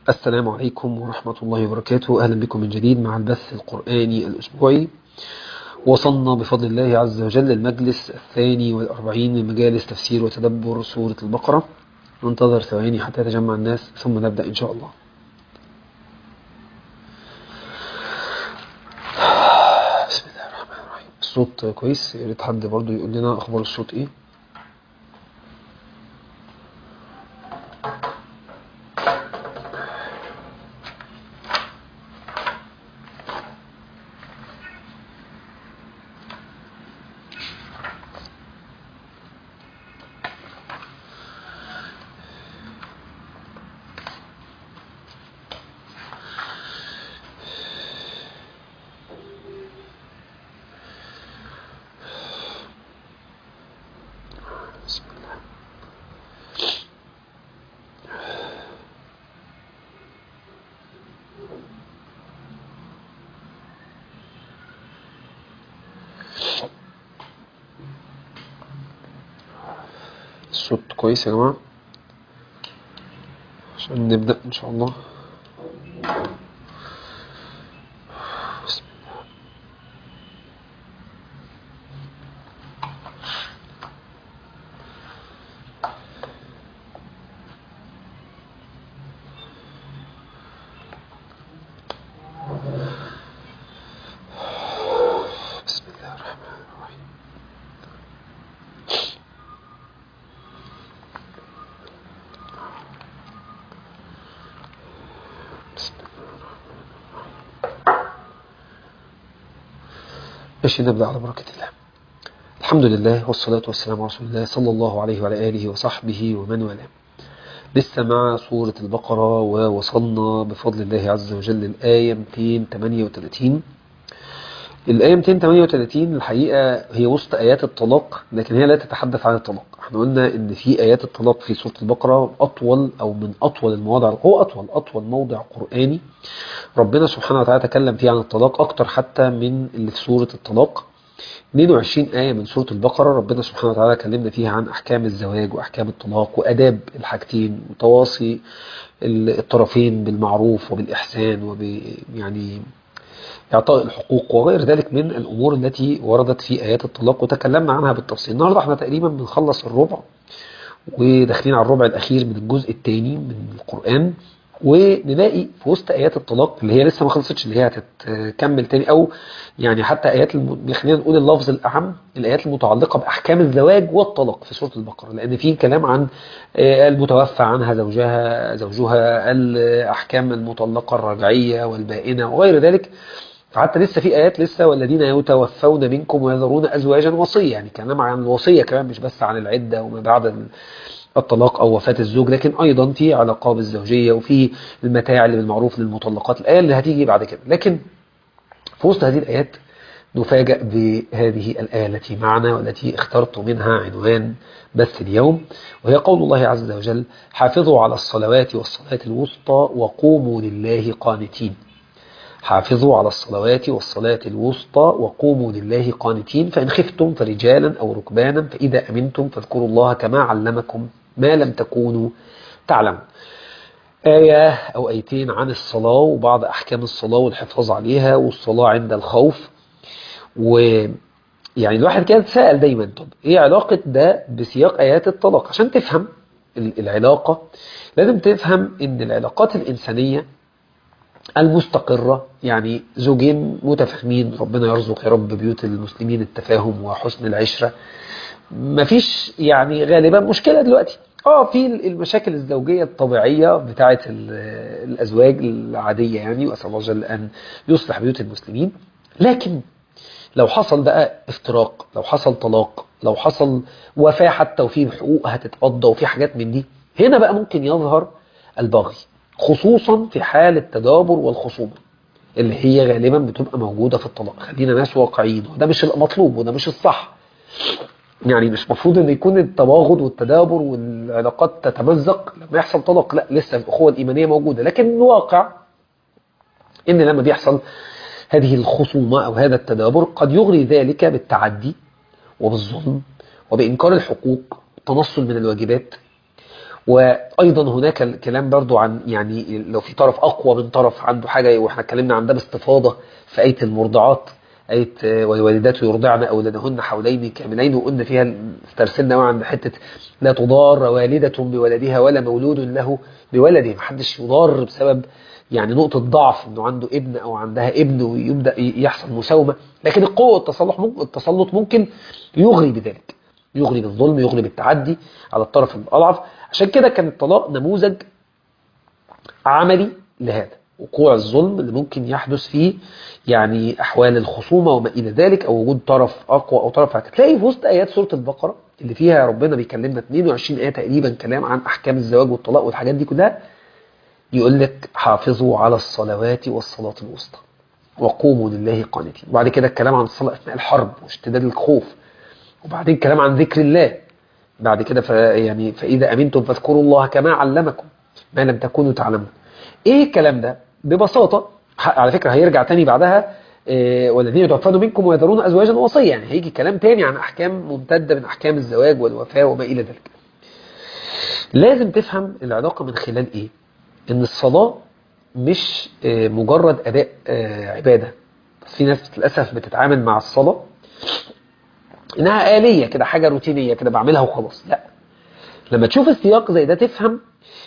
السلام عليكم ورحمة الله وبركاته. أهلا بكم من جديد مع البث القرآني الأسبوعي. وصلنا بفضل الله عز وجل المجلس 42 من مجالس تفسير وتدبر سورة البقرة. ننتظر ثواني حتى يتجمع الناس ثم نبدأ إن شاء الله. بسم الله الرحمن الرحيم. الصوت كويس؟ يا ريت حد برضو يقول لنا أخبار الصوت إيه. بسم الله. الصوت كويس يا جماعة عشان نبدأ إن شاء الله. بسم الله. بسم الله الرحمن الرحيم. بسم الله الرحمن الرحيم. ماشي، نبدأ على بركة الله. الحمد لله والصلاة والسلام على رسول الله صلى الله عليه وعلى آله وصحبه ومن والاه. لسه مع سورة البقرة ووصلنا بفضل الله عز وجل الآية 238. الآية 238 الحقيقة هي وسط آيات الطلاق، لكن هي لا تتحدث عن الطلاق. احنا قلنا ان في آيات الطلاق في سورة البقرة أطول أو من أطول المواضع، هو أطول موضع قرآني ربنا سبحانه وتعالى تكلم فيه عن الطلاق، أكتر حتى من اللي في سورة الطلاق. 22 آية من سورة البقرة ربنا سبحانه وتعالى كلمنا فيها عن أحكام الزواج وأحكام الطلاق وأداب الحاجتين وتواصي الطرفين بالمعروف وبالإحسان يعني إعطاء الحقوق وغير ذلك من الأمور التي وردت في آيات الطلاق، وتكلمنا عنها بالتفصيل. النهاردة احنا تقريبا بنخلص الربع وداخلين على الربع الأخير من الجزء الثاني من القرآن، ونلاقي في وسط آيات الطلاق اللي هي لسه ما خلصتش، اللي هي هتتكمل تاني، أو يعني حتى آيات خلينا نقول اللفظ الأعم، الآيات المتعلقة بأحكام الزواج والطلاق في سورة البقرة، لأن في كلام عن المتوفى عنها زوجها الأحكام المطلقة الرجعية والبائنة وغير ذلك. فحتى لسه في آيات لسه والذين يتوفون منكم ويذرون أزواجا وصية، يعني كلام عن الوصية كمان، مش بس عن العدة وما بعد الطلاق أو وفاة الزوج، لكن أيضا في علاقة بالزوجية وفي المتاع اللي بالمعروف للمطلقات، الآية اللي هتيجي بعد كده. لكن في وسط هذه الآيات نفاجأ بهذه الآية التي معنا والتي اخترت منها عنوان بث اليوم، وهي قول الله عز وجل: حافظوا على الصلوات والصلاة الوسطى وقوموا لله قانتين. حافظوا على الصلوات والصلاة الوسطى وقوموا لله قانتين، فإن خفتم فرجالا أو ركبانا فإذا أمنتم فاذكروا الله كما علمكم ما لم تكونوا تعلمون. آية أو آيتين عن الصلاة وبعض أحكام الصلاة والحفاظ عليها والصلاة عند الخوف. ويعني الواحد كده تساءل دايما، طب إيه علاقة ده بسياق آيات الطلاق؟ عشان تفهم العلاقة لازم تفهم إن العلاقات الإنسانية المستقرة، يعني زوجين متفاهمين، ربنا يرزق يا رب بيوت المسلمين التفاهم وحسن العشرة، مفيش يعني غالبا مشكلة دلوقتي. في المشاكل الزوجية الطبيعية بتاعة الأزواج العادية، يعني وأسأل الله جل أن يصلح بيوت المسلمين. لكن لو حصل بقى افتراق، لو حصل طلاق، لو حصل وفاة حتى وفي حقوق هتتقضى وفي حاجات من دي، هنا بقى ممكن يظهر البغي، خصوصا في حال التدابر والخصومة اللي هي غالبا بتبقى موجودة في الطلاق. خلينا ناس واقعيين، وده مش المطلوب وده مش الصح. يعني مش مفروض ان يكون التباغض والتدابر والعلاقات تتمزق لما يحصل طلاق، لا، لسه الأخوة الإيمانية موجودة. لكن الواقع ان لما بيحصل هذه الخصومة أو هذا التدابر قد يغري ذلك بالتعدي وبالظلم وبإنكار الحقوق والتنصل من الواجبات وأيضا هناك الكلام برضو عن يعني لو في طرف أقوى من طرف عنده حاجة، وإحنا اتكلمنا عن ده باستفاضة في آية المرضعات، آية والوالدات يرضعن أولادهن حولين كاملين، وقلنا فيها استرسلنا عند حتة لا تضار والدة بولدها ولا مولود له بولده. محدش يضار بسبب يعني نقطة ضعف انه عنده ابن او عندها ابن ويبدأ يحصل مساومة، لكن القوة التسلط ممكن يغري بذلك، يغري بالظلم، يغري بالتعدي على الطرف الأضعف. عشان كده كان الطلاق نموذج عملي لهذا، وقوع الظلم اللي ممكن يحدث فيه يعني أحوال الخصومة وما إلى ذلك، أو وجود طرف أقوى أو طرف أكثر. تلاقي في وسط آيات سورة البقرة اللي فيها ربنا بيكلمنا 22 آية تقريبا كلام عن أحكام الزواج والطلاق والحاجات دي كلها، يقول لك حافظوا على الصلوات والصلاة الوسطى وقوموا لله قانتين. وبعد كده الكلام عن الصلاة أثناء الحرب واشتداد الخوف، وبعدين كلام عن ذكر الله. بعد كده يعني فإذا أمنتم فاذكروا الله كما علمكم ما لم تكونوا تعلمون. إيه الكلام ده؟ ببساطة على فكرة هيرجع تاني بعدها والذين يتوفون منكم ويذرون أزواجا وصية، يعني هيجي كلام تاني عن أحكام ممتدة من أحكام الزواج والوفاة وما إلى ذلك. لازم تفهم العلاقة من خلال إيه؟ إن الصلاة مش مجرد أداء عبادة، بس في ناس للأسف بتتعامل مع الصلاة إنها آلية كده، حاجة روتينية كده بعملها وخلاص. لا، لما تشوف السياق زي ده تفهم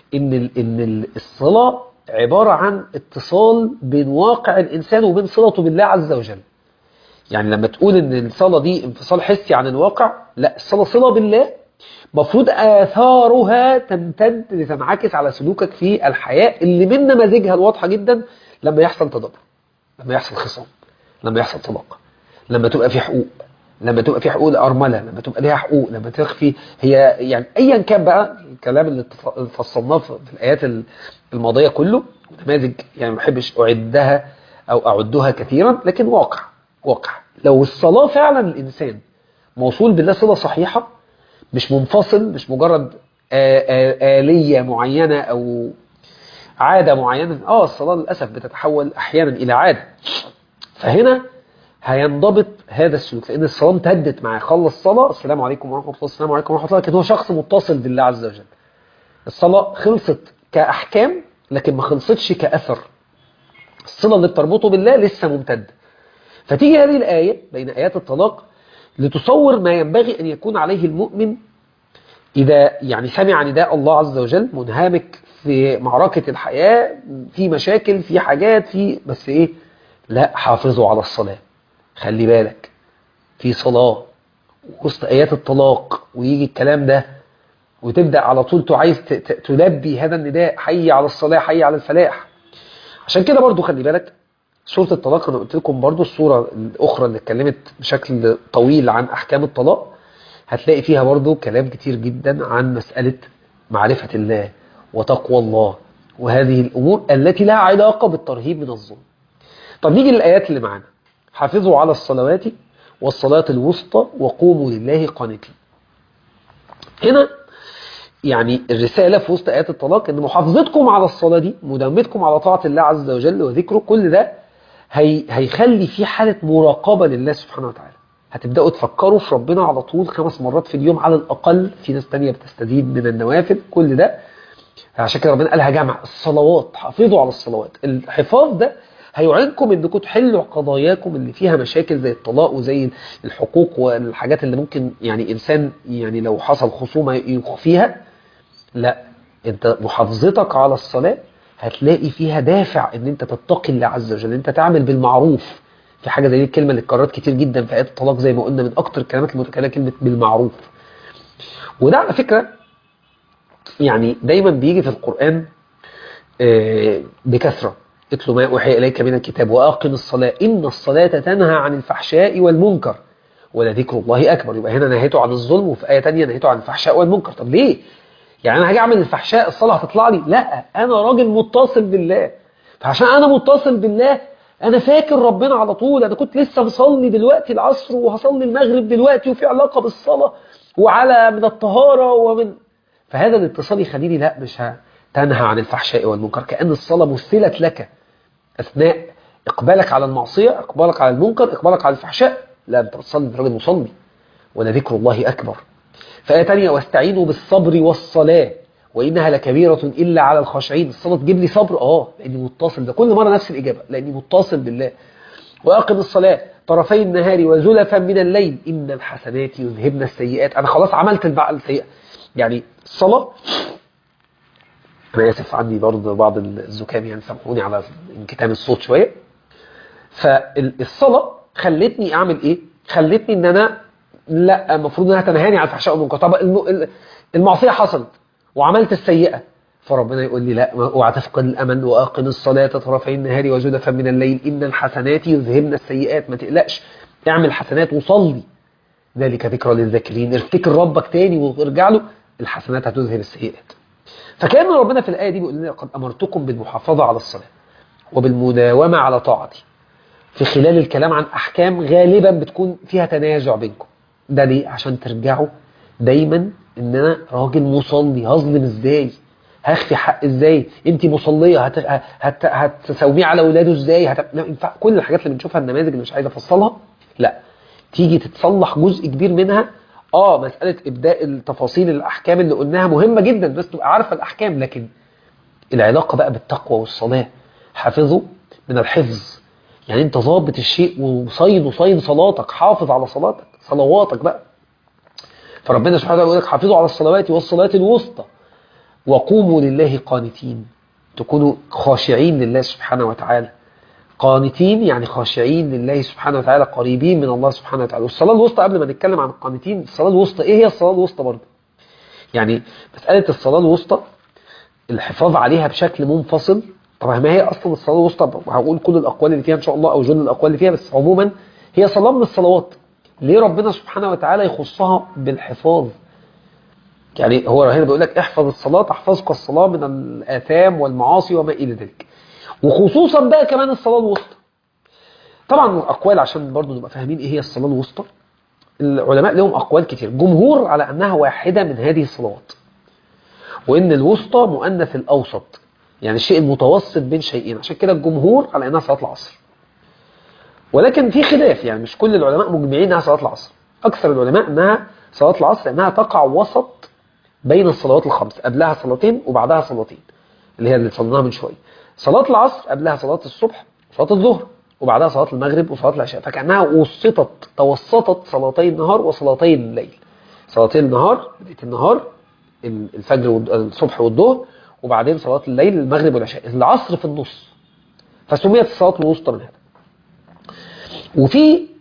إن الصلاة عبارة عن اتصال بين واقع الإنسان وبين صلته بالله عز وجل. يعني لما تقول إن الصلاة دي انفصال حسي عن الواقع، لا، الصلاة صلة بالله، مفروض آثارها تمتد لتنعكس على سلوكك في الحياة، اللي من نماذجها الواضحة جدا لما يحصل تدبر، لما يحصل خصام، لما يحصل طلاق، لما تبقى في حقوق، لما تبقى في حقوق الأرملة، لما تبقى ليها حقوق، لما تخفي هي يعني أيا كان بقى الكلام اللي فصلناه في الآيات الماضية كله، نماذج يعني ما بحبش أعدها أو أعدها كثيرا، لكن واقع لو الصلاة فعلا الإنسان موصول بالله صلة صحيحة، مش منفصل، مش مجرد آلية معينة أو عادة معينة. الصلاة للأسف بتتحول أحيانا إلى عادة، فهنا هينضبط هذا السلوك، لأن الصلاة امتدت معاه، خلص صلاة السلام عليكم ورحمة الله، السلام عليكم ورحمة الله، لكن هو شخص متصل بالله عز وجل. الصلاة خلصت كأحكام لكن ما خلصتش كأثر، الصلة اللي بتربطه بالله لسه ممتد. فتيجي هذه الآية بين آيات الطلاق لتصور ما ينبغي أن يكون عليه المؤمن إذا يعني سمع نداء الله عز وجل، منهمك في معركة الحياة، في مشاكل، في حاجات، بس إيه؟ لا، حافظوا على الصلاة. خلي بالك في صلاة وسط آيات الطلاق ويجي الكلام ده، وتبدأ على طول عايز تلبي هذا النداء، حي على الصلاة، حي على الفلاح. عشان كده برضو خلي بالك سورة الطلاق، أنا قلت لكم برضو السورة الأخرى اللي اتكلمت بشكل طويل عن أحكام الطلاق، هتلاقي فيها برضو كلام كتير جدا عن مسألة معرفة الله وتقوى الله وهذه الأمور التي لها علاقة بالترهيب من الظلم. طب نيجي للآيات اللي معانا، حافظوا على الصلوات والصلاة الوسطى وقوموا لله قانتين. هنا يعني الرسالة في وسط آيات الطلاق إن محافظتكم على الصلاة دي، مداومتكم على طاعة الله عز وجل وذكره، كل ده هيخلي في حالة مراقبة لله سبحانه وتعالى. هتبدأوا تفكروا في ربنا على طول 5 مرات في اليوم على الأقل، في ناس تانية بتستزيد من النوافل، كل ده عشان كده ربنا قالها جمع الصلوات، حافظوا على الصلوات. الحفاظ ده هيعينكم انكم تحلوا قضاياكم اللي فيها مشاكل زي الطلاق وزي الحقوق والحاجات اللي ممكن يعني إنسان يعني لو حصل خصومة يخفيها. لا، انت محافظتك على الصلاة هتلاقي فيها دافع ان انت تتقي الله عز وجل، انت تعمل بالمعروف. في حاجة زي الكلمة اللي اتكررت كتير جدا في آيات الطلاق زي ما قلنا، من اكتر الكلمات المتكررة كلمة بالمعروف. وده على فكرة يعني دايما بيجي في القرآن بكثرة، اتلو ما أوحي إليك من الكتاب وأقم الصلاة إن الصلاة تنهى عن الفحشاء والمنكر ولذكر الله أكبر. يبقى هنا نهيته عن الظلم، وفي آية تانية نهيته عن الفحشاء والمنكر. طب ليه؟ يعني أنا هاجي أعمل الفحشاء الصلاة هتطلع لي؟ لا، أنا راجل متصل بالله، فعشان أنا متصل بالله أنا فاكر ربنا على طول. أنا كنت لسه بصلي دلوقتي العصر وهصلي المغرب دلوقتي، وفي علاقة بالصلاة وعلى من الطهارة فهذا الاتصال يخليني لا، مش تنهى عن الفحشاء والمنكر، كأن الصلاة مثلت لك أثناء إقبالك على المعصية، إقبالك على المنكر، إقبالك على الفحشاء. لا، أنت بتصلي، أنت راجل مصلي، ولذكر الله أكبر. فآية تانية واستعينوا بالصبر والصلاة وإنها لكبيرة إلا على الخاشعين. الصلاة تجيب لي صبر، لأني متصل، ده كل مرة نفس الإجابة، لأني متصل بالله. وأقم الصلاة طرفي النهار وزلفا من الليل إن الحسنات يذهبن السيئات. أنا خلاص عملت السيئة. يعني الصلاة، أنا آسف عندي برضه بعض الزكام، يعني سامحوني على انكتام الصوت شوية. فالصلاة خلتني أعمل إيه؟ خلتني إن أنا لا، المفروض إنها تنهاني عن الفحشاء والمنكر. طب المعصية حصلت وعملت السيئة، فربنا يقول لي لا، اوعى تفقد الأمل، وأقم الصلاة طرفي النهار وزلفا من الليل إن الحسنات يذهبن السيئات. ما تقلقش، اعمل حسنات وصلي، ذلك ذكرى للذاكرين. افتكر ربك تاني وارجع له، الحسنات هتذهب السيئات. فكان ربنا في الآية دي بيقول لنا قد أمرتكم بالمحافظة على الصلاة وبالمداومة على طاعتي، في خلال الكلام عن أحكام غالبا بتكون فيها تنازع بينكم. ده ليه؟ عشان ترجعوا دايما ان انا راجل مصلي، هظلم ازاي؟ هخفي حق ازاي؟ انت مصليه هتساوميه على اولاده ازاي؟ لا ينفع. كل الحاجات اللي بنشوفها، النماذج اللي مش عايز افصلها، لا، تيجي تتصلح جزء كبير منها. مساله ابداء التفاصيل الاحكام اللي قلناها مهمه جدا، بس تبقى عارفه الاحكام. لكن العلاقه بقى بالتقوى والصلاه، حافظوا من الحفظ. يعني انت ضابط الشيء وصين صلاتك، حافظ على صلاتك، صلواتك بقى. فربنا سبحانه وتعالى يقول لك حافظوا على الصلوات والصلاة الوسطى وقوموا لله قانتين. تكونوا خاشعين لله سبحانه وتعالى. قانتين يعني خاشعين لله سبحانه وتعالى، قريبين من الله سبحانه وتعالى. والصلاة الوسطى، قبل ما نتكلم عن القانتين، الصلاة الوسطى ايه هي الصلاة الوسطى برضه؟ يعني مسألة الصلاة الوسطى الحفاظ عليها بشكل منفصل. طبعا ما هي أصلا الصلاة الوسطى؟ هقول كل الأقوال اللي فيها إن شاء الله، أو جل الأقوال اللي فيها، بس عموما هي صلاة من الصلوات. ليه ربنا سبحانه وتعالى يخصها بالحفاظ؟ يعني هو هنا بيقول لك احفظ الصلاة تحفظك الصلاة من الآثام والمعاصي وما إلى ذلك، وخصوصا بقى كمان الصلاة الوسطى. طبعا أقوال عشان برضو نبقى فاهمين إيه هي الصلاة الوسطى. العلماء لهم أقوال كتير. جمهور على أنها واحدة من هذه الصلوات، وإن الوسطى مؤنث الأوسط، يعني الشيء المتوسط بين شيئين. عشان كده الجمهور على أنها صلاة العصر. ولكن في خلاف، يعني مش كل العلماء مجمعين أنها صلاة العصر. أكثر العلماء أنها صلاة العصر لأنها تقع وسط بين الصلوات الخمس، قبلها صلاتين وبعدها صلاتين، اللي هي اللي صلناها من شوية. صلاة العصر قبلها صلاة الصبح وصلاة الظهر، وبعدها صلاة المغرب وصلاة العشاء. فكأنها توسطت صلاتي النهار وصلاتي الليل. صلاتي النهار، بداية النهار، الفجر والصبح والظهر، وبعدين صلاة الليل المغرب والعشاء. العصر في النص، فسميت الصلاة الوسطى من هذا. وفي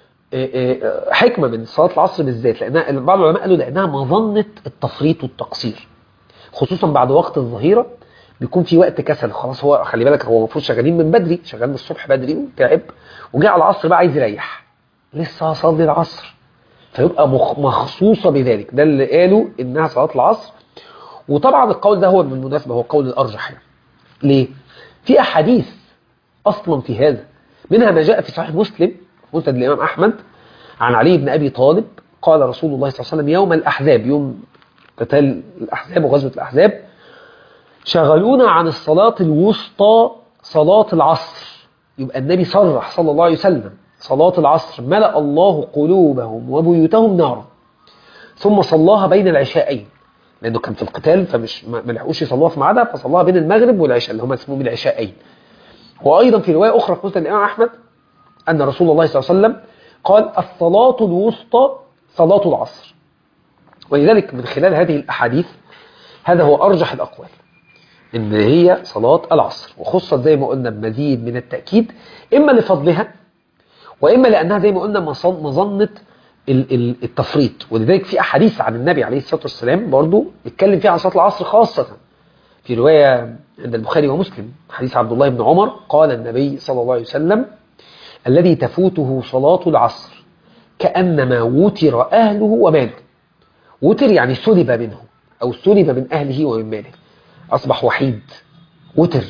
حكمة من صلاة العصر بالذات، لأنها بعض العلماء قالوا لأنها مظنة التفريط والتقصير، خصوصا بعد وقت الظهيرة بيكون في وقت كسل. خلاص، هو خلي بالك، هو المفروض شغالين من بدري، شغال من الصبح بدري وتعب، وجاء على العصر بقى عايز يريح، لسه هصلي العصر، فيبقى مخصوصة بذلك. ده اللي قالوا إنها صلاة العصر. وطبعا القول ده هو بالمناسبة هو قول الأرجح يعني. ليه؟ في أحاديث أصلا في هذا، منها ما جاء في صحيح مسلم مسند الإمام أحمد عن علي بن أبي طالب قال رسول الله صلى الله عليه وسلم يوم الأحزاب، يوم قتال الأحزاب وغزوة الأحزاب، شغلونا عن الصلاة الوسطى صلاة العصر. يبقى النبي صرح صلى الله عليه وسلم صلاة العصر ملأ الله قلوبهم وبيوتهم نارا، ثم صلاها بين العشاءين، لأنه كان في القتال فمش ما لحقوش يصلوها في ميعادها، فصلاها بين المغرب والعشاء اللي هم اسمهم العشاءين. وأيضا في رواية أخرى في مسند الإمام أحمد أن رسول الله صلى الله عليه وسلم قال الصلاة الوسطى صلاة العصر. ولذلك من خلال هذه الأحاديث هذا هو أرجح الأقوال، إن هي صلاة العصر، وخصت زي ما قلنا بمزيد من التأكيد، إما لفضلها وإما لأنها زي ما قلنا مظنة التفريط. ولذلك في أحاديث عن النبي عليه الصلاة والسلام برضو يتكلم فيها عن صلاة العصر خاصة. في رواية عند البخاري ومسلم حديث عبد الله بن عمر قال النبي صلى الله عليه وسلم الذي تفوته صلاة العصر كأنما وتر أهله وماله. وتر يعني سلب منه، أو سلب من أهله ومن ماله، أصبح وحيد، وتر.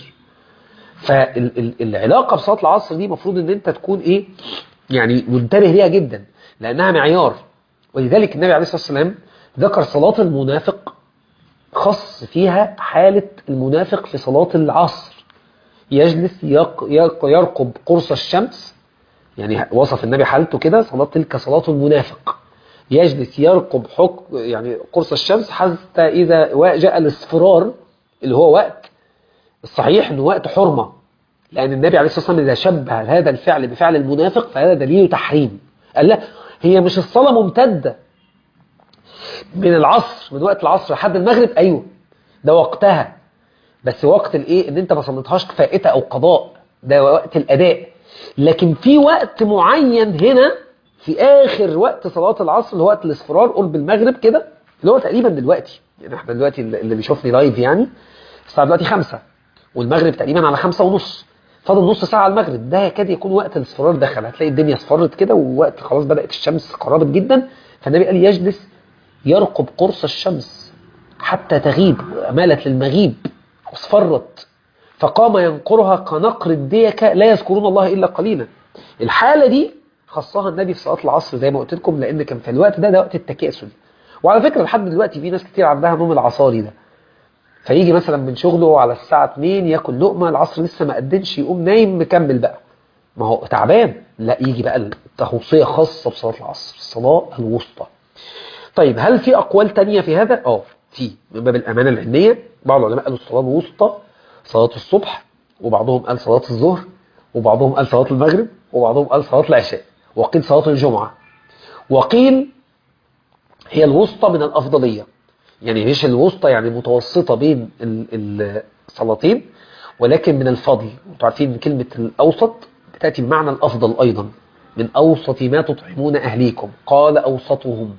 فالعلاقة بصلاة العصر دي مفروض ان انت تكون ايه، يعني منتبه ليها جدا، لأنها معيار. ولذلك النبي عليه الصلاة والسلام ذكر صلاة المنافق، خص فيها حالة المنافق في صلاة العصر، يجلس يرقب قرص الشمس، يعني وصف النبي حالته كده، صلاة تلك صلاة المنافق، يجلس يرقب حكم يعني قرص الشمس حتى إذا جاء الاصفرار، اللي هو وقت الصحيح انه وقت حرمة، لأن النبي عليه الصلاة والسلام إذا شبه هذا الفعل بفعل المنافق فهذا دليل تحريم. قال لا، هي مش الصلاة ممتدة من العصر، من وقت العصر لحد المغرب، أيوه ده وقتها، بس وقت الايه ان انت ما صليتهاش فائته او قضاء، ده وقت الاداء. لكن في وقت معين هنا في اخر وقت صلاه العصر اللي هو وقت الاصفرار قرب المغرب كده، اللي هو تقريبا دلوقتي، يعني احنا دلوقتي اللي بيشوفني لايف يعني الساعه دلوقتي 5 والمغرب تقريبا على 5:30، فاضل نص ساعه على المغرب، ده يكاد يكون وقت الاصفرار دخل، هتلاقي الدنيا اصفرت كده ووقت خلاص بدات الشمس قربت جدا. فالنبي قال يجلس يرقب قرص الشمس حتى تغيب، مالت للمغيب اصفرت، فقام ينقرها كنقر الديكة لا يذكرون الله إلا قليلا. الحالة دي خصها النبي في صلاة العصر زي ما قلت لكم، لأن كان في الوقت ده وقت التكاسل. وعلى فكرة لحد دلوقتي في ناس كتير عندها نوم العصاري ده، فيجي مثلا من شغله على الساعة 2 ياكل لقمة، العصر لسه ما قدنش، يقوم نايم مكمل بقى، ما هو تعبان. لا، يجي بقى التوصية خاصة بصلاة العصر، الصلاة الوسطى. طيب هل في أقوال تانية في هذا؟ في من باب الأمانة العلمية بعض العلماء قالوا الصلاة الوسطى صلاة الصبح، وبعضهم قال صلاة الظهر، وبعضهم قال صلاة المغرب، وبعضهم قال صلاة العشاء، وقيل صلاة الجمعة، وقيل هي الوسطى من الأفضلية، يعني مش الوسطى يعني متوسطة بين الصلاتين، ولكن من الفضل. انتوا عارفين ان كلمة الأوسط بتأتي بمعنى الأفضل أيضا، من أوسط ما تطعمون أهليكم، قال أوسطهم،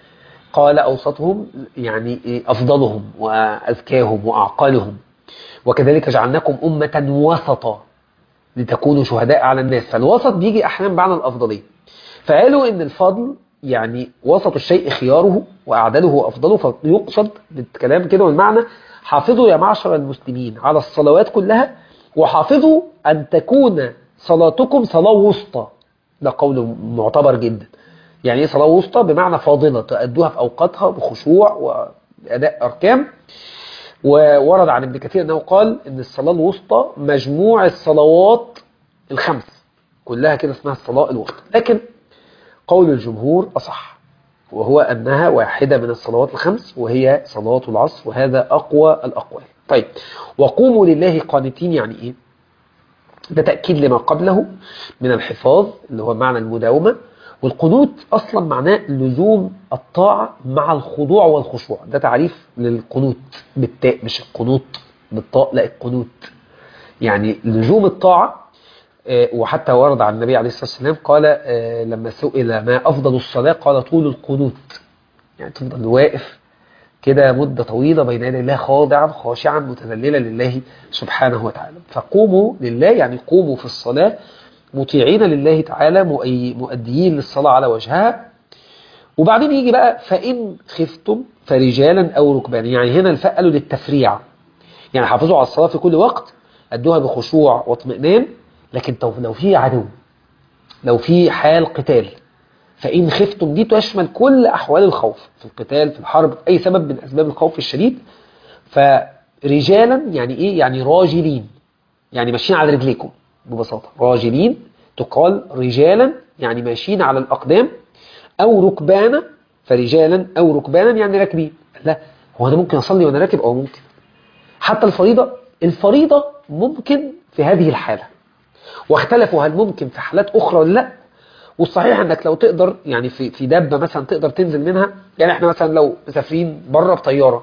قال أوسطهم يعني أفضلهم وأذكاهم وأعقلهم، وكذلك جعلناكم أمة وسطا لتكونوا شهداء على الناس. فالوسط بيجي أحيانا بمعنى الأفضلية، فقالوا إن الفضل يعني وسط الشيء خياره وأعدله وأفضله، فيقصد بالكلام كده والمعنى حافظوا يا معشر المسلمين على الصلوات كلها، وحافظوا أن تكون صلاتكم صلاة وسطى. ده قول معتبر جدا. يعني ايه صلاة وسطى؟ بمعنى فاضلة تؤدوها في أوقاتها بخشوع وأداء أركان. وورد عن ابن كثير أنه قال إن الصلاة الوسطى مجموع الصلوات الخمس كلها كده اسمها الصلاة الوسطى، لكن قول الجمهور أصح، وهو أنها واحدة من الصلوات الخمس وهي صلاة العصر، وهذا أقوى الأقوال. طيب وقوموا لله قانتين يعني إيه؟ ده تأكيد لما قبله من الحفاظ اللي هو معنى المداومة، والقنوت أصلا معناه لزوم الطاعة مع الخضوع والخشوع، ده تعريف للقنوت بالتاء مش القنوط بالطاء، لا القنوت يعني لزوم الطاعة. وحتى ورد عن النبي عليه الصلاة والسلام قال لما سئل ما أفضل الصلاة قال طول القنوت، يعني تفضل واقف كده مدة طويلة بين يدي الله خاضعا خاشعا متذللا لله سبحانه وتعالى. فقوموا لله يعني قوموا في الصلاة مطيعين لله تعالى مؤديين للصلاة على وجهها. وبعدين يجي بقى فإن خفتم فرجالا أو ركبانا، يعني هنا الفاء قالوا للتفريع، يعني حافظوا على الصلاة في كل وقت، أدوها بخشوع واطمئنان، لكن لو في عدو، لو في حال قتال، فإن خفتم دي تشمل كل أحوال الخوف في القتال في الحرب أي سبب من أسباب الخوف الشديد. فرجالا يعني إيه؟ يعني راجلين، يعني ماشيين على رجليكم ببساطة، راجلين تقال رجالا يعني ماشيين على الأقدام، أو ركبانا، فرجالا أو ركبانا يعني راكبين. لا، هو أنا ممكن أصلي وأنا راكب؟ أو ممكن حتى الفريضة ممكن في هذه الحالة، واختلفوا هل ممكن في حالات أخرى ولا لا. والصحيح انك لو تقدر يعني في دابة مثلا تقدر تنزل منها، يعني احنا مثلا لو مسافرين بره بطيارة،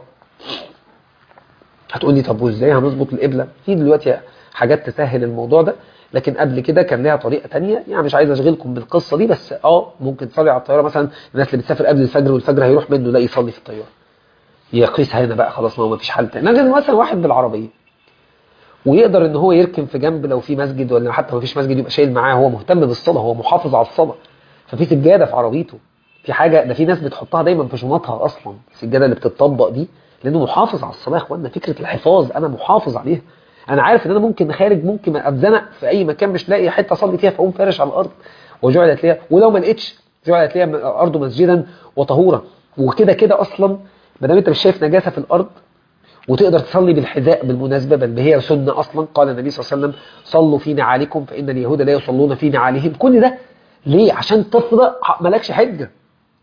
هتقول لي طب وازاي هنظبط القبلة؟ في دلوقتي حاجات تسهل الموضوع ده، لكن قبل كده كان لها طريقة تانية، يعني مش عايز اشغلكم بالقصة دي، بس ممكن تصلي على الطيارة مثلا، الناس اللي بتسافر قبل الفجر والفجر هيروح منه لا يصلي في الطيارة، يقيسها هنا بقى خلاص، ما هو مفيش حل تاني. نازل مثلا واحد بالعربية ويقدر ان هو يركن في جنب لو في مسجد، ولا حتى ما فيش مسجد يبقى شايل معاه، هو مهتم بالصلاة، هو محافظ على الصلاة، ففي سجادة في عربيته، في حاجة، ده في ناس بتحطها دايما في شنطها اصلا السجادة اللي بتتطبق دي، لانه محافظ على الصلاة. يا اخوانا فكرة الحفاظ انا محافظ عليها، انا عارف ان انا ممكن خارج ممكن اتزنق في اي مكان مش لاقي حتة اصلي فيها، فاقوم فارش على الارض وجعلت ليها، ولو ما لقيتش جعلت ليها الارض مسجدا وطهورا. وكده كده اصلا ما دام انت مش شايف نجاسة في الارض وتقدر تصلي بالحذاء بالمناسبة، بل هي سنة أصلا، قال النبي صلى الله عليه وسلم صلوا في نعالكم فإن اليهود لا يصلون في نعالهم. كل ده ليه؟ عشان تفضل مالكش حجة،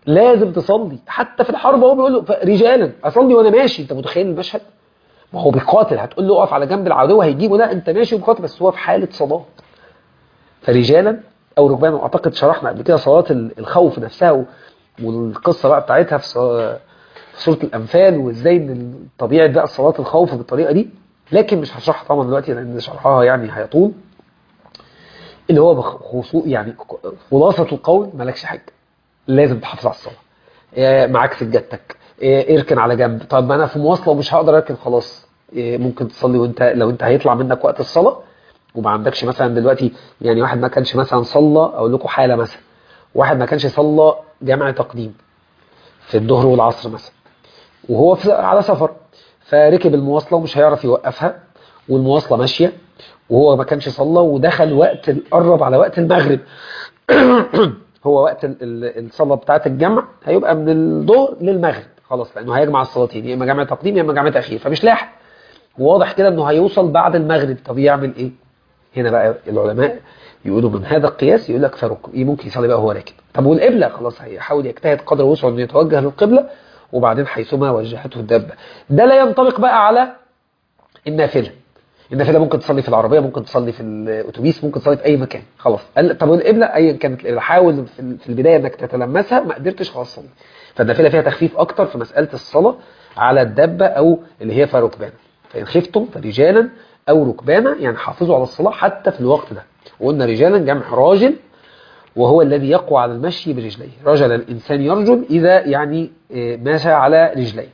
لازم تصلي حتى في الحرب. هو بيقول له رجالا اصلي وانا ماشي. انت متخيل المشهد؟ ما هو بيقاتل، هتقول له اقف على جنب العدو هيجيبه، لا انت ماشي وبيقاتل، بس هو في حاله صلاه. فرجالا او ركبانا. واعتقد شرحنا قبل كده صلاه الخوف نفسها والقصه بقى بتاعتها في سوره الانفال، وازاي ان طبيعه بقى صلاه الخوف بالطريقه دي. لكن مش هشرحها طبعا دلوقتي لان شرحها يعني هيطول. اللي هو يعني خلاصه القول مالكش حاجه، لازم تحافظ على الصلاه. معاك سجادتك، اركن على جنب. طب ما انا في مواصله ومش هقدر اركن، خلاص ممكن تصلي وانت لو انت هيطلع منك وقت الصلاه وما عندكش مثلا دلوقتي. يعني واحد ما كانش مثلا صلى، اقول لكم حاله مثلا، واحد ما كانش صلى جمع تقديم في الظهر والعصر مثلا، وهو على سفر، فركب المواصله ومش هيعرف يوقفها، والمواصله ماشيه وهو ما كانش صلى، ودخل وقت قرب على وقت المغرب. هو وقت الصلاه بتاعه الجمع هيبقى من الظهر للمغرب خلاص، لانه هيجمع الصلاتين، يا اما جمع تقديم يا اما جمع تاخير، فمش لاحق. وواضح كده انه هيوصل بعد المغرب. طب يعمل ايه؟ هنا بقى العلماء يقولوا من هذا القياس، يقول لك ممكن يصلي بقى وهو راكب. طب والقبله؟ خلاص هيحاول يجتهد قدر وسعه انه يتوجه للقبله، وبعدين حيثما وجهته الدابه. ده لا ينطبق بقى على النافله. النافله ممكن تصلي في العربيه، ممكن تصلي في الاتوبيس، ممكن تصلي في اي مكان خلاص. طب والقبله ايا كانت القبله، حاول في البدايه انك تتلمسها، ما قدرتش خلاص صلي. فالنافله فيها تخفيف اكتر في مساله الصلاه على الدابه او اللي هي فيها ركبان. فان خفتم فرجالا او ركبانا، يعني حافظوا على الصلاه حتى في الوقت ده. وقلنا رجالا جمع راجل، وهو الذي يقوى على المشي برجليه. رجل الانسان يرجل اذا يعني ماشى على رجليه.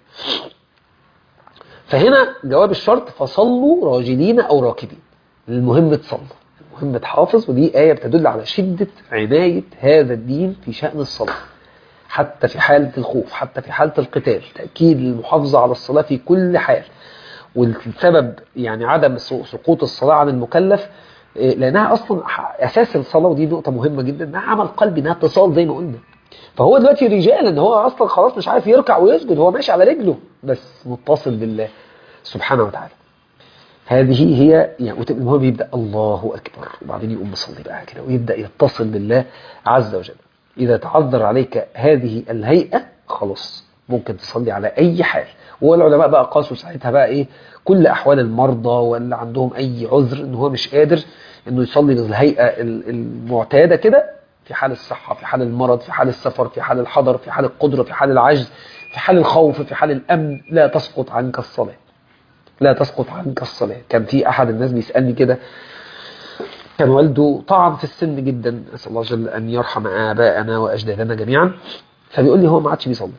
فهنا جواب الشرط فصلوا راجلين أو راكبين. المهم تصلوا، المهم تحافظ. ودي آية بتدل على شدة عناية هذا الدين في شأن الصلاة، حتى في حالة الخوف، حتى في حالة القتال، تأكيد المحافظة على الصلاة في كل حال. والسبب يعني عدم سقوط الصلاة عن المكلف لأنها أصلا أساس الصلاة، ودي نقطة مهمة جدا، إنها عمل قلبي، إنها اتصال زي ما قلنا. فهو دلوقتي رجال ان هو اصلا خلاص مش عارف يركع ويسجد، هو ماشي على رجله بس متصل بالله سبحانه وتعالى. هذه هي يعني المهم يبدا الله اكبر، وبعدين يقوم مصلي بقى كده ويبدا يتصل بالله عز وجل. اذا تعذر عليك هذه الهيئه خلاص ممكن تصلي على اي حال. والعلماء بقى قاسوا ساعتها بقى ايه كل احوال المرضى واللي عندهم اي عذر ان هو مش قادر انه يصلي بالهيئه المعتاده كده، في حال الصحة، في حال المرض، في حال السفر، في حال الحضر، في حال القدرة، في حال العجز، في حال الخوف، في حال الأمن، لا تسقط عنك الصلاة. لا تسقط عنك الصلاة. كان في أحد الناس بيسألني كده، كان والده طعن في السن جدا، أسأل الله جل أن يرحم آباءنا وأجدادنا جميعا. فبيقول لي هو ما عادش بيصلي،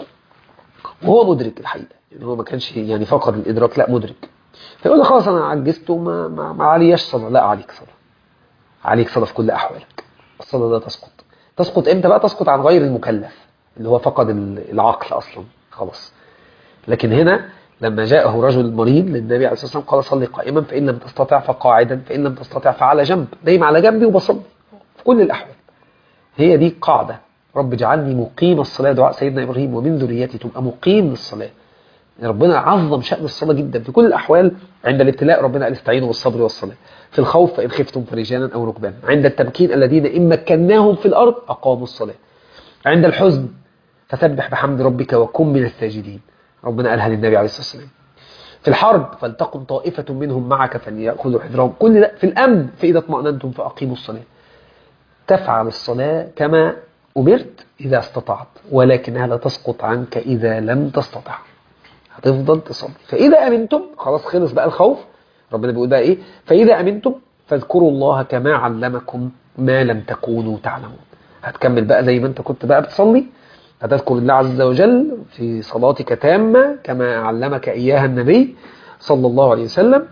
وهو مدرك الحقيقة، يعني هو ما كانش يعني فقد الإدراك، لا مدرك. فيقول لي خلاص أنا عجزت وما عليش صلاة. لا عليك صلاة، عليك صلاة في كل أحوالك. الصلاة لا تسقط. تسقط امتى بقى؟ تسقط عن غير المكلف اللي هو فقد العقل اصلا خلاص. لكن هنا لما جاءه رجل مريض للنبي عليه الصلاه والسلام قال صلي قائما، فان لم تستطع فقاعدا، فان لم تستطع فعلى جنب. دايما على جنبي وبصلي في كل الاحوال. هي دي قاعده، رب اجعلني مقيم الصلاه، دعاء سيدنا ابراهيم، ومن ذريتي، تبقى مقيم للصلاه. ربنا عظم شأن الصلاة جدا في كل الأحوال. عند الابتلاء ربنا قال استعينوا بالصبر والصلاة. في الخوف فإن خفتم فرجالا أو ركبانا. عند التمكين الذين إن مكناهم في الأرض أقاموا الصلاة. عند الحزن فسبح بحمد ربك وكن من الساجدين، ربنا قالها للنبي عليه الصلاة والسلام. في الحرب فلتقم طائفة منهم معك فليأخذوا حذرهم. كل ده في الأمن. فإذا اطمأننتم فأقيموا الصلاة. تفعل الصلاة كما أمرت إذا استطعت، ولكنها لا تسقط عنك إذا لم تستطع، هتفضل تصلي. فإذا أمنتم خلاص خلص بقى الخوف. ربنا بيقول بقى إيه؟ فإذا أمنتم فاذكروا الله كما علمكم ما لم تكونوا تعلمون. هتكمل بقى زي ما أنت كنت بقى بتصلي، هتذكر الله عز وجل في صلاتك تامة كما علمك إياها النبي صلى الله عليه وسلم.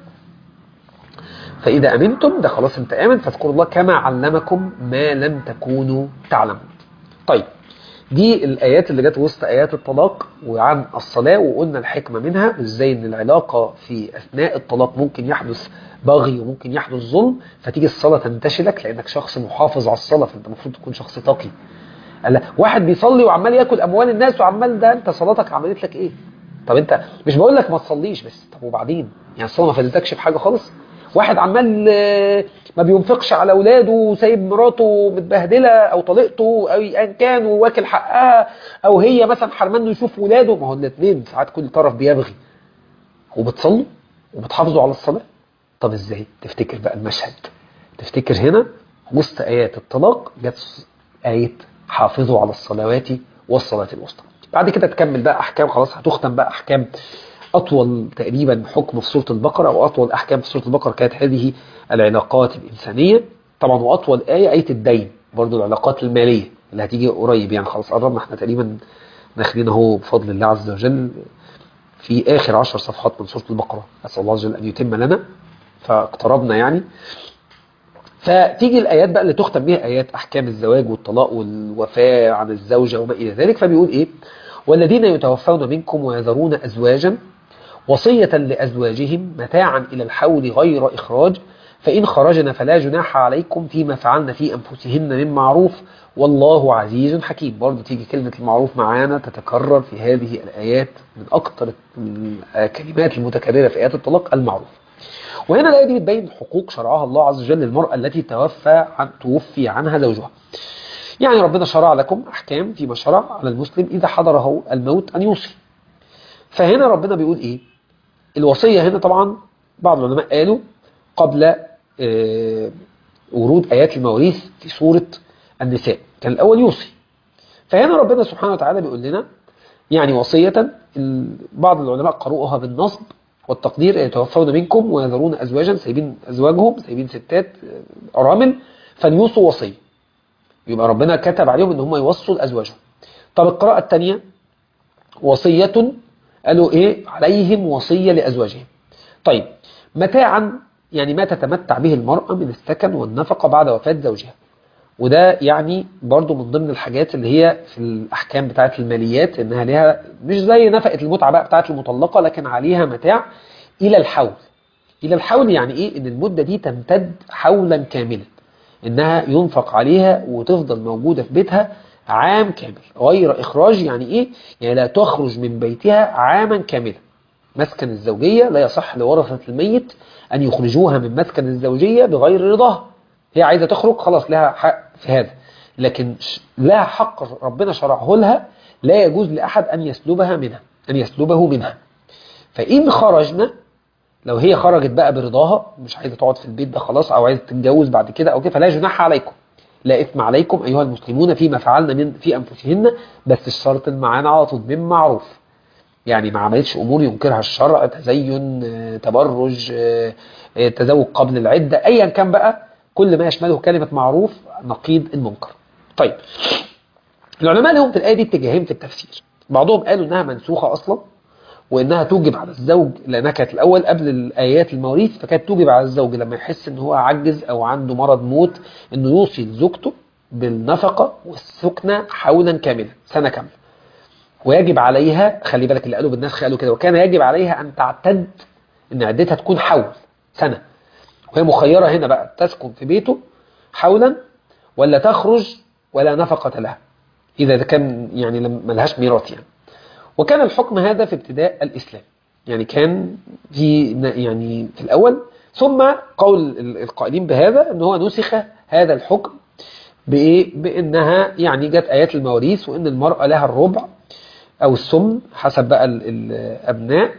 فإذا أمنتم ده خلاص أنت آمن، فاذكروا الله كما علمكم ما لم تكونوا تعلمون. طيب دي الآيات اللي جت وسط آيات الطلاق وعن الصلاة، وقلنا الحكمة منها وإزاي إن العلاقة في أثناء الطلاق ممكن يحدث بغي وممكن يحدث ظلم، فتيجي الصلاة تنتشلك لأنك شخص محافظ على الصلاة، فأنت المفروض تكون شخص تقي. قال واحد بيصلي وعمال ياكل أموال الناس وعمال، ده أنت صلاتك عملت لك إيه؟ طب أنت مش بقول لك ما تصليش بس، طب وبعدين يعني الصلاة ما فادتكش في حاجة خالص؟ واحد عمال ما بينفقش على اولاده وسايب مراته متبهدله او طليقته او ايا كان وواكل حقها، او هي مثلا حرمان انه يشوف ولاده. ما هو الاثنين ساعات كل طرف بيبغي. وبتصلوا وبتحافظوا على الصلاه. طب ازاي؟ تفتكر بقى المشهد، تفتكر هنا وسط ايات الطلاق جت ايه حافظوا على الصلوات والصلاه الوسطى. بعد كده تكمل بقى احكام، خلاص هتختم بقى احكام أطول تقريبا حكم في سورة البقرة، وأطول أحكام في سورة البقرة كانت هذه العلاقات الإنسانية طبعا. وأطول آية الدين، برضو العلاقات المالية اللي هتيجي قريب يعني. خلاص قربنا احنا تقريبا داخلين اهو بفضل الله عز وجل في آخر 10 صفحات من سورة البقرة. أسأل الله عز وجل أن يتم لنا، فاقتربنا يعني. فتيجي الآيات بقى اللي تختم بها آيات أحكام الزواج والطلاق والوفاة عن الزوجة وما إلى ذلك. فبيقول إيه؟ والذين يتوفون منكم ويذرون أزواجا وصية لأزواجهم متاعا إلى الحول غير إخراج، فإن خرجنا فلا جناح عليكم فيما فعلن في أنفسهن من معروف والله عزيز حكيم. برضو تيجي كلمة المعروف معانا تتكرر في هذه الآيات، من أكثر الكلمات المتكررة في آيات الطلاق المعروف. وهنا الآية دي بتبين حقوق شرعها الله عز وجل للمرأة التي توفي عنها زوجها. يعني ربنا شرع لكم أحكام فيما شرع على المسلم إذا حضره الموت أن يوصي. فهنا ربنا بيقول إيه؟ الوصية هنا طبعا بعض العلماء قالوا قبل ورود آيات المواريث في سورة النساء، كان الأول يوصي. فهنا ربنا سبحانه وتعالى بيقول لنا يعني وصية. بعض العلماء قرؤوها بالنصب والتقدير، يتوفون منكم ويذرون أزواجا، سايبين أزواجهم، سايبين ستات أرامل، فليوصوا وصية. يبقى ربنا كتب عليهم ان هم يوصوا لأزواجهم. طب القراءة الثانية وصية، قالوا ايه؟ عليهم وصية لأزواجهم. طيب متاعا يعني ما تتمتع به المرأة من السكن والنفقة بعد وفاة زوجها. وده يعني برضو من ضمن الحاجات اللي هي في الأحكام بتاعة الماليات، انها لها مش زي نفقة المتعة بقى بتاعة المطلقة، لكن عليها متاع إلى الحول. إلى الحول يعني ايه؟ ان المدة دي تمتد حولا كاملا، انها ينفق عليها وتفضل موجودة في بيتها عام كامل غير إخراج. يعني ايه؟ يعني لا تخرج من بيتها عاما كاملا. مسكن الزوجية لا يصح لورثة الميت أن يخرجوها من مسكن الزوجية بغير رضاها. هي عايزة تخرج خلاص لها حق في هذا، لكن لها حق ربنا شرعه لها لا يجوز لأحد أن يسلبه منها. فإن خرجنا، لو هي خرجت بقى برضاها مش عايزة تقعد في البيت ده خلاص، أو عايزة تتجوز بعد كده أو كده، فلا جناح عليكم، لا إثم عليكم أيها المسلمون فيما فعلنا في أنفسهن، بس الشرط المعانا على طول من معروف. يعني ما عملتش أمور ينكرها الشرع، تزين، تبرج، تزوج قبل العدة، أيا كان بقى، كل ما يشمله كلمة معروف نقيض المنكر. طيب العلماء لهم في الآية دي اتجاهين في التفسير. بعضهم قالوا إنها منسوخة أصلا، وإنها توجب على الزوج، لأنها كانت الأول قبل الآيات المواريث، فكانت توجب على الزوج لما يحس إن هو عجز أو عنده مرض موت إنه يوصي لزوجته بالنفقة والسكنة حولا كاملا، سنة كاملة. ويجب عليها، خلي بالك اللي قالوا بالنسخ قالوا كده، وكان يجب عليها أن تعتد إن عدتها تكون حول سنة. وهي مخيرة هنا بقى تسكن في بيته حولا ولا تخرج ولا نفقة لها إذا كان يعني ملهاش ميراث يعني. وكان الحكم هذا في ابتداء الإسلام، يعني كان في يعني في الأول، ثم قول القائلين بهذا أنه هو نسخ هذا الحكم بإيه؟ بأنها يعني جت آيات المواريث وأن المرأة لها الربع أو السمن حسب بقى الأبناء،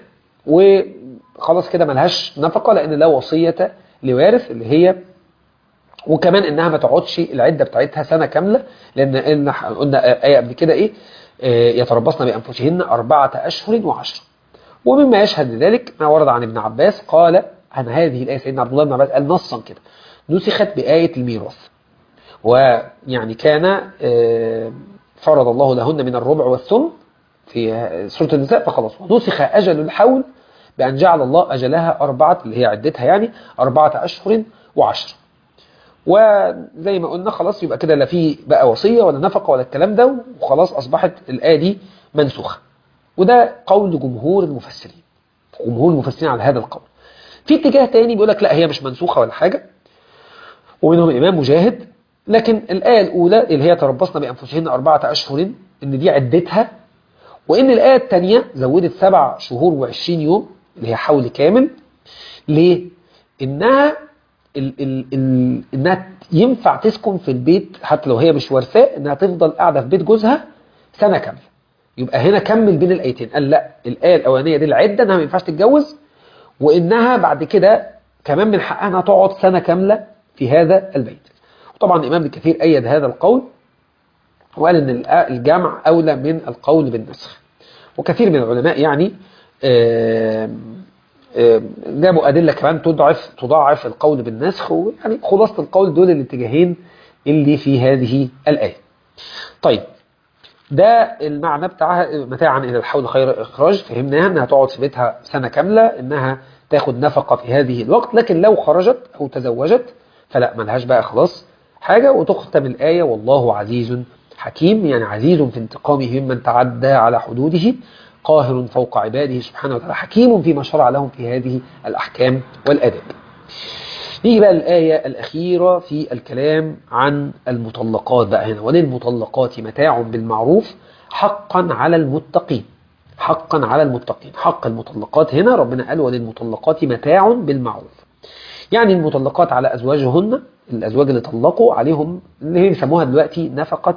وخلاص كده ملهاش نفقة لأن لا وصية لوارث اللي هي. وكمان إنها ما تقعدش العدة بتاعتها سنة كاملة، لأن قلنا آية قبل كده إيه؟ يتربصن بأنفسهن 4 أشهر و10. ومما يشهد لذلك ما ورد عن ابن عباس قال عن هذه الآية، سيدنا عبد الله بن عباس قال نصا كده نسخت بآية الميراث. ويعني كان فرض الله لهن من الربع والثمن في سورة النساء، فخلاص ونسخ أجل الحول بأن جعل الله أجلها 4 اللي هي عدتها يعني 4 أشهر و10. وزي ما قلنا خلاص يبقى كده لا في بقى وصية ولا نفقة ولا الكلام ده، وخلاص أصبحت الآية دي منسوخة. وده قول جمهور المفسرين، على هذا القول. في اتجاه تاني بيقول لك لا هي مش منسوخة ولا حاجة، ومنهم الإمام مجاهد، لكن الآية الأولى اللي هي تربصن بأنفسهن 4 أشهر إن دي عدتها، وإن الآية الثانية زودت 7 شهور و20 يوم اللي هي حول كامل. ليه؟ إنها إنها ينفع تسكن في البيت حتى لو هي مش ورثاء، إنها تفضل قاعدة في بيت جوزها سنة كاملة. يبقى هنا كمل بين الآيتين، قال لا الآية الأولانية دي العدة إنها ما ينفعش تتجوز، وإنها بعد كده كمان من حقها إنها تقعد سنة كاملة في هذا البيت. وطبعا الإمام ابن كثير أيد هذا القول وقال إن الجمع أولى من القول بالنسخ. وكثير من العلماء يعني جابوا أدلة كمان تضاعف القول بالنسخ، ويعني خلاصة القول دول الاتجاهين اللي في هذه الآية. طيب ده المعنى بتاعها متاعا إلى الحول خير إخراج، فهمناها إنها تقعد في بيتها سنة كاملة، إنها تاخد نفقة في هذه الوقت، لكن لو خرجت أو تزوجت فلا ملهاش بقى خلاص حاجة. وتختم الآية والله عزيز حكيم، يعني عزيز في انتقامه ممن تعدى على حدوده، قاهر فوق عباده سبحانه وتعالى، حكيم فيما شرع لهم في هذه الأحكام والأداب. نيجي بقى الآية الأخيرة في الكلام عن المطلقات بقى هنا، وللمطلقات متاع بالمعروف حقا على المتقين. حقا على المتقين، حق المطلقات هنا ربنا قال وللمطلقات متاع بالمعروف، يعني المطلقات على أزواجهن، الأزواج اللي طلقوا عليهم اللي هي بيسموها دلوقتي نفقة.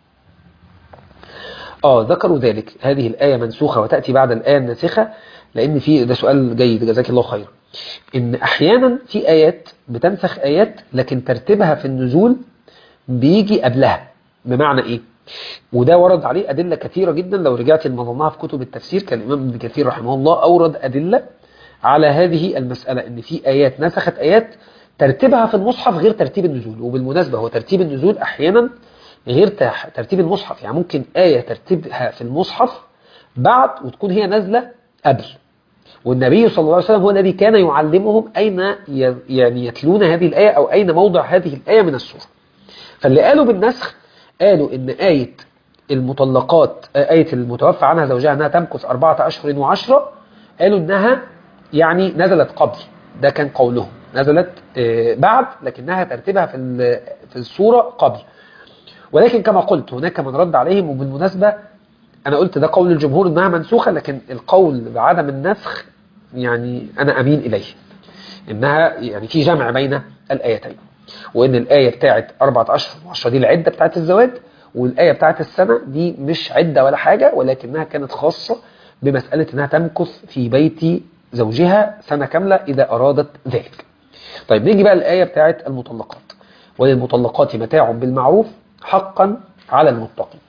ذكروا ذلك، هذه الآية منسوخة وتأتي بعد الآية الناسخة، لأن في ده سؤال جيد جزاك الله خير، إن أحيانا في آيات بتنسخ آيات لكن ترتيبها في النزول بيجي قبلها. بمعنى إيه؟ وده ورد عليه أدلة كثيرة جدا، لو رجعت لنظرناها في كتب التفسير كان الإمام ابن كثير رحمه الله أورد أدلة على هذه المسألة، إن في آيات نسخت آيات ترتيبها في المصحف غير ترتيب النزول. وبالمناسبة هو ترتيب النزول أحيانا غير ترتيب المصحف، يعني ممكن آية ترتيبها في المصحف بعد وتكون هي نازلة قبل، والنبي صلى الله عليه وسلم هو الذي كان يعلمهم أين يعني يتلون هذه الآية أو أين موضع هذه الآية من السورة. فاللي قالوا بالنسخ قالوا إن آية المطلقات، آية المتوفى عنها زوجها أنها تمكث 4 أشهر و10، قالوا إنها يعني نزلت قبل، ده كان قولهم، نزلت بعد لكنها ترتيبها في السورة قبل. ولكن كما قلت هناك من رد عليهم، وبالمناسبة أنا قلت ده قول الجمهور إنها منسوخة، لكن القول بعدم النسخ يعني أنا أمين إليه، إنها يعني في جمع بين الآيتين، وإن الآية بتاعت 4 أشهر و10 دي العدة بتاعت الزواج، والآية بتاعت السنة دي مش عدة ولا حاجة، ولكنها كانت خاصة بمسألة إنها تمكث في بيت زوجها سنة كاملة إذا أرادت ذلك. طيب نيجي بقى الآية بتاعت المطلقات، وللمطلقات متاع بالمعروف حقا على المتقين.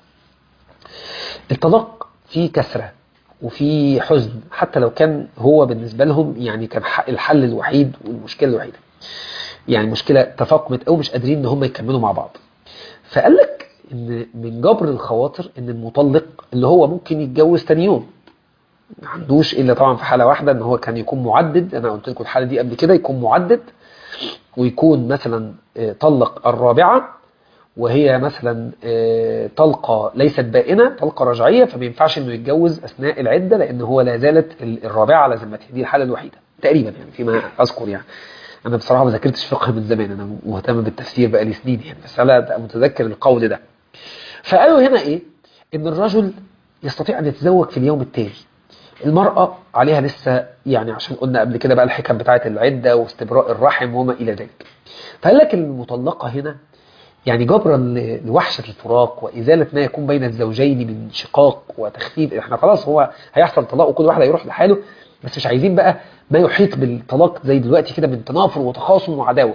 الطلاق فيه كسرة وفي حزن، حتى لو كان هو بالنسبة لهم يعني كان الحل الوحيد والمشكلة الوحيدة، يعني مشكلة تفاقمت أو مش قادرين إن هم يكملوا مع بعض. فقال لك إن من جبر الخواطر إن المطلق اللي هو ممكن يتجوز تاني يوم، ما عندوش إلا طبعا في حالة واحدة إن هو كان يكون معدد، أنا قلت لكم الحالة دي قبل كده، يكون معدد ويكون مثلا طلق الرابعة وهي مثلا طلقة ليست بائنة، طلقة رجعية، فما ينفعش انه يتجوز اثناء العدة لان هو لا زالت الرابعة على ذمته، دي الحالة الوحيدة تقريبا يعني فيما اذكر. يعني انا بصراحة ما ذاكرتش فقه من زمان، انا مهتم بالتفسير بقى لي سنين يعني، بس انا متذكر القول ده. فقالوا هنا ايه؟ ان الرجل يستطيع ان يتزوج في اليوم التالي، المرأة عليها لسه يعني، عشان قلنا قبل كده بقى الحكم بتاعت العدة واستبراء الرحم وما الى ذلك. فقال لك المطلقة هنا يعني جبرا لوحشة الفراق وإزالة ما يكون بين الزوجين من شقاق وتخفيف، احنا خلاص هو هيحصل طلاق وكل واحد هيروح لحاله، بس مش عايزين بقى ما يحيط بالطلاق زي دلوقتي كده من تنافر وتخاصم وعداوة.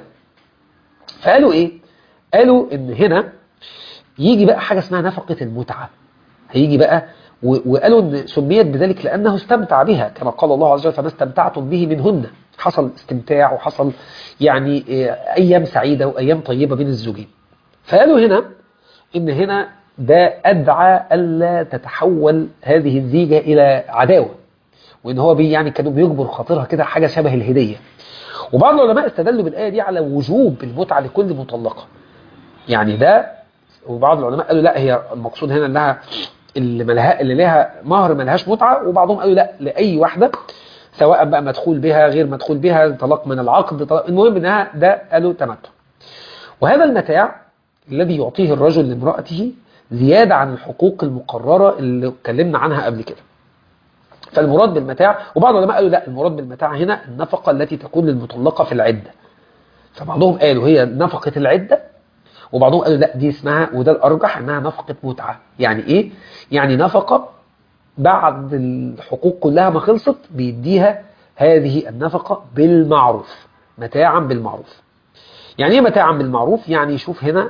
فقالوا ايه؟ قالوا ان هنا يجي بقى حاجة اسمها نفقة المتعة، هيجي بقى وقالوا ان سميت بذلك لأنه استمتع بها، كما قال الله عز وجل فما استمتعتم به منهن، حصل استمتاع وحصل يعني أيام سعيدة وأيام طيبة بين الزوجين. فقالوا هنا إن هنا ده أدعى ألا تتحول هذه الزيجة إلى عداوة، وإن هو يعني كانوا بيجبر خاطرها كده حاجة شبه الهدية. وبعض العلماء استدلوا بالآية دي على وجوب المتعة لكل مطلقة يعني ده، وبعض العلماء قالوا لا هي المقصود هنا انها اللي لها مهر ملهاش متعة، وبعضهم قالوا لا لأي واحدة سواء بقى مدخول بها غير مدخول بها، طلاق من العقد، طلاق، المهم انها ده قالوا تمتع. وهذا المتاع الذي يعطيه الرجل لامرأته زيادة عن الحقوق المقررة اللي اتكلمنا عنها قبل كده. فالمراد بالمتاع، وبعض العلماء قالوا لا، المراد بالمتاع هنا النفقة التي تكون للمطلقة في العدة. فبعضهم قالوا هي نفقة العدة، وبعضهم قالوا لا دي اسمها، وده الأرجح، انها نفقة متعة. يعني ايه؟ يعني نفقة بعد الحقوق كلها ما خلصت بيديها هذه النفقة بالمعروف، متاعا بالمعروف. يعني ايه متاعا بالمعروف؟ يعني شوف هنا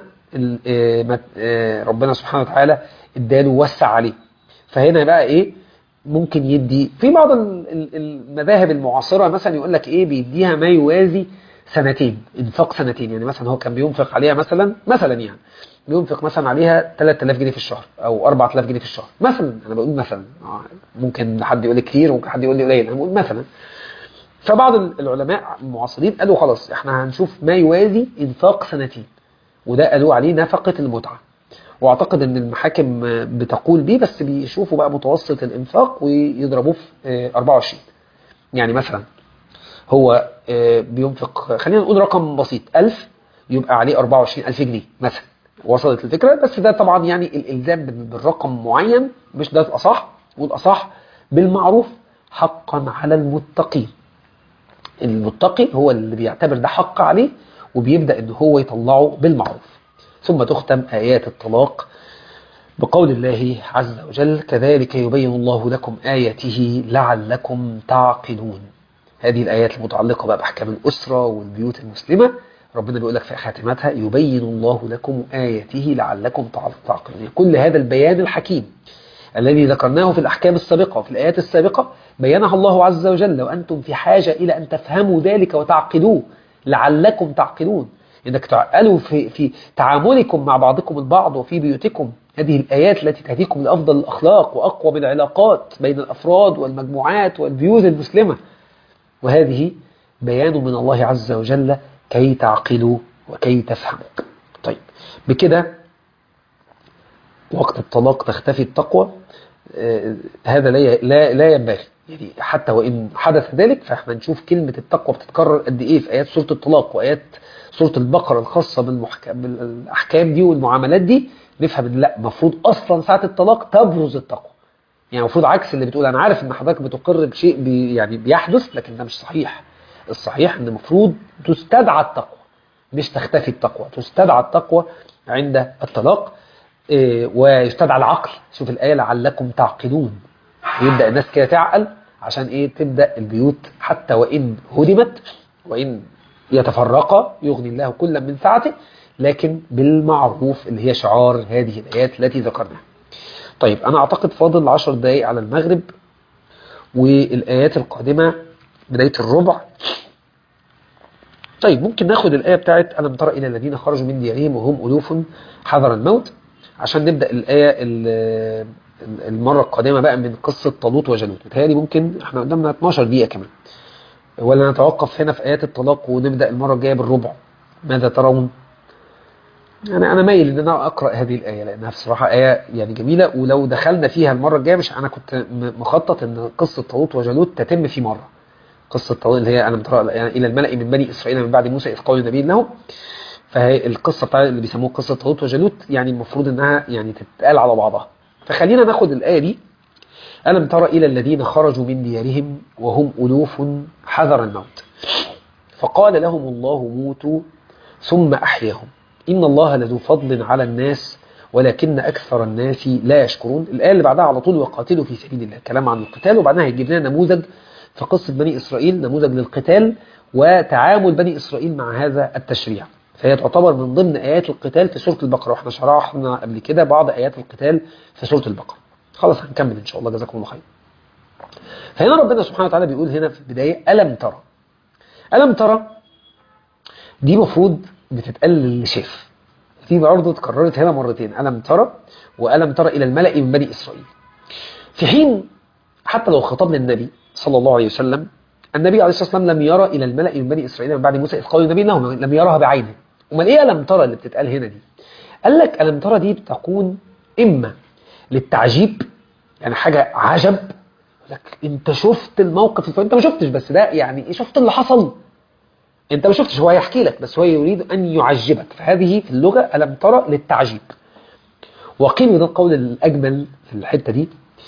ربنا سبحانه وتعالى اداله وسع عليه، فهنا بقى ايه؟ ممكن يدي في بعض المذاهب المعاصرة مثلا يقول لك ايه، بيديها ما يوازي سنتين، انفاق سنتين. يعني مثلا هو كان بينفق عليها مثلا يعني بينفق مثلا عليها 3000 جنيه في الشهر او 4000 جنيه في الشهر مثلا، انا بقول مثلا، ممكن حد يقول لي كتير وممكن حد يقول لي قليل، انا بقول مثلا. فبعض العلماء المعاصرين قالوا خلاص احنا هنشوف ما يوازي انفاق سنتين، وده قالوا عليه نفقة المتعة. واعتقد ان المحاكم بتقول بيه، بس بيشوفوا بقى متوسط الانفاق ويضربوه في 24. يعني مثلا هو بينفق، خلينا نقول رقم بسيط، 1000، يبقى عليه 24000 جنيه مثلا. وصلت الفكرة؟ بس ده طبعا يعني الالزام بالرقم معين مش ده الاصح، والاصح بالمعروف حقا على المتقين. المتقي هو اللي بيعتبر ده حق عليه وبيبدأ ان هو يطلعه بالمعروف. ثم تختم آيات الطلاق بقول الله عز وجل: كذلك يبين الله لكم آياته لعلكم تعقلون. هذه الآيات المتعلقة بقى بأحكام الأسرة والبيوت المسلمة، ربنا بيقول لك في خاتمتها: يبين الله لكم آياته لعلكم تعقلون. كل هذا البيان الحكيم الذي ذكرناه في الأحكام السابقة وفي الآيات السابقة بينها الله عز وجل، وأنتم في حاجة إلى أن تفهموا ذلك وتعقلوه، لعلكم تعقلون، إنك تعقلوا في تعاملكم مع بعضكم البعض وفي بيوتكم. هذه الآيات التي تهديكم لأفضل الأخلاق وأقوى العلاقات بين الأفراد والمجموعات والبيوت المسلمة، وهذه بيان من الله عز وجل كي تعقلوا وكي تفهموا. طيب، بكده وقت الطلاق تختفي التقوى. هذا لا ينبغي، يعني حتى وإن حدث ذلك فاحنا نشوف كلمة التقوى بتتكرر قد إيه في آيات سورة الطلاق وآيات سورة البقرة الخاصة بالأحكام دي والمعاملات دي، نفهم إن لا، المفروض أصلا ساعة الطلاق تبرز التقوى. يعني المفروض عكس اللي بتقول. أنا عارف إن حضرتك بتقر بشيء يعني بيحدث، لكن ده مش صحيح. الصحيح إن المفروض تستدعى التقوى، مش تختفي التقوى، تستدعى التقوى عند الطلاق. ويستدعى العقل. شوف الآية: لعلكم تعقلون. يبدأ الناس كده تعقل عشان إيه؟ تبدأ البيوت حتى وإن هدمت وإن يتفرقا يغني الله كلا من سعته، لكن بالمعروف، اللي هي شعار هذه الآيات التي ذكرناها. طيب، أنا أعتقد فاضل 10 دقائق على المغرب، والآيات القادمة بداية الربع. طيب، ممكن ناخد الآية بتاعت ألم تر إلى الذين خرجوا من ديارهم وهم ألوف حذر الموت، عشان نبدأ الآية المرة القادمة بقى من قصة طالوت وجالوت. متهيألي ممكن احنا قدامنا 12 دقيقة كمان، ولا نتوقف هنا في آيات الطلاق ونبدأ المرة الجاية بالربع؟ ماذا ترون؟ يعني أنا مايل إن أنا أقرأ هذه الآية لأنها بصراحة آية يعني جميلة، ولو دخلنا فيها المرة الجاية، مش أنا كنت مخطط إن قصة طالوت وجالوت تتم في مرة. قصة طالوت اللي هي ألم تر يعني إلى الملأ من بني إسرائيل من بعد موسى إذ قالوا لنبي لهم، فهي القصة بتاع اللي بيسموه قصة طالوت وجالوت، يعني المفروض إنها يعني تتقال على بعضها. فخلينا ناخد الآية دي: ألم تر إلى الذين خرجوا من ديارهم وهم ألوف حذر الموت فقال لهم الله موتوا ثم أحياهم إن الله لذو فضل على الناس ولكن أكثر الناس لا يشكرون. الآية اللي بعدها على طول: وقاتلوا في سبيل الله، كلام عن القتال، وبعدها هيجيب لنا نموذج في قصة بني إسرائيل، نموذج للقتال وتعامل بني إسرائيل مع هذا التشريع. فهي تعتبر من ضمن آيات القتال في سورة البقرة، واحنا شرحنا قبل كده بعض آيات القتال في سورة البقرة. خلاص هنكمل إن شاء الله، جزاكم الله خير. فهنا ربنا سبحانه وتعالى بيقول هنا في البداية: ألم ترى. ألم ترى دي مفروض بتتقال للي شاف، في برضه اتكررت هنا مرتين: ألم ترى وألم ترى إلى الملأ من بني إسرائيل. في حين حتى لو خطاب للنبي صلى الله عليه وسلم، النبي عليه الصلاة والسلام لم يرى إلى الملأ من بني إسرائيل من بعد موسى إذ قالوا النبي لهم، لم يراها بعينه. أمال إيه ألم ترى اللي بتتقال هنا دي؟ قال لك ألم ترى دي بتكون إما للتعجيب، يعني حاجة عجب، لك أنت شفت الموقف أنت ما شفتش، بس ده يعني شفت اللي حصل، أنت ما شفتش، هو يحكي لك بس هو يريد أن يعجبك. فهذه في اللغة ألم ترى للتعجيب. وقيل، وده القول الأجمل في الحتة دي،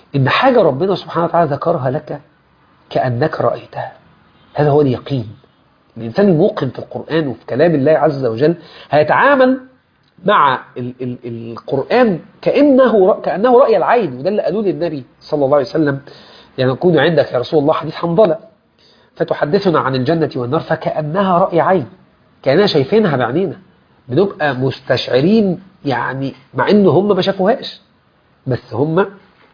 إن حاجة ربنا سبحانه وتعالى ذكرها لك كأنك رأيتها. هذا هو اليقين. الإنسان الموقن في القرآن وفي كلام الله عز وجل هيتعامل مع القرآن كأنه رأي العين. وده اللي قالوه للنبي صلى الله عليه وسلم: يعني نكون عندك يا رسول الله حديث حنظلة فتحدثنا عن الجنة والنار فكأنها رأي عين، كأننا شايفينها بعينينا، بنبقى مستشعرين يعني، مع إن هم ما شافوهاش، بس هم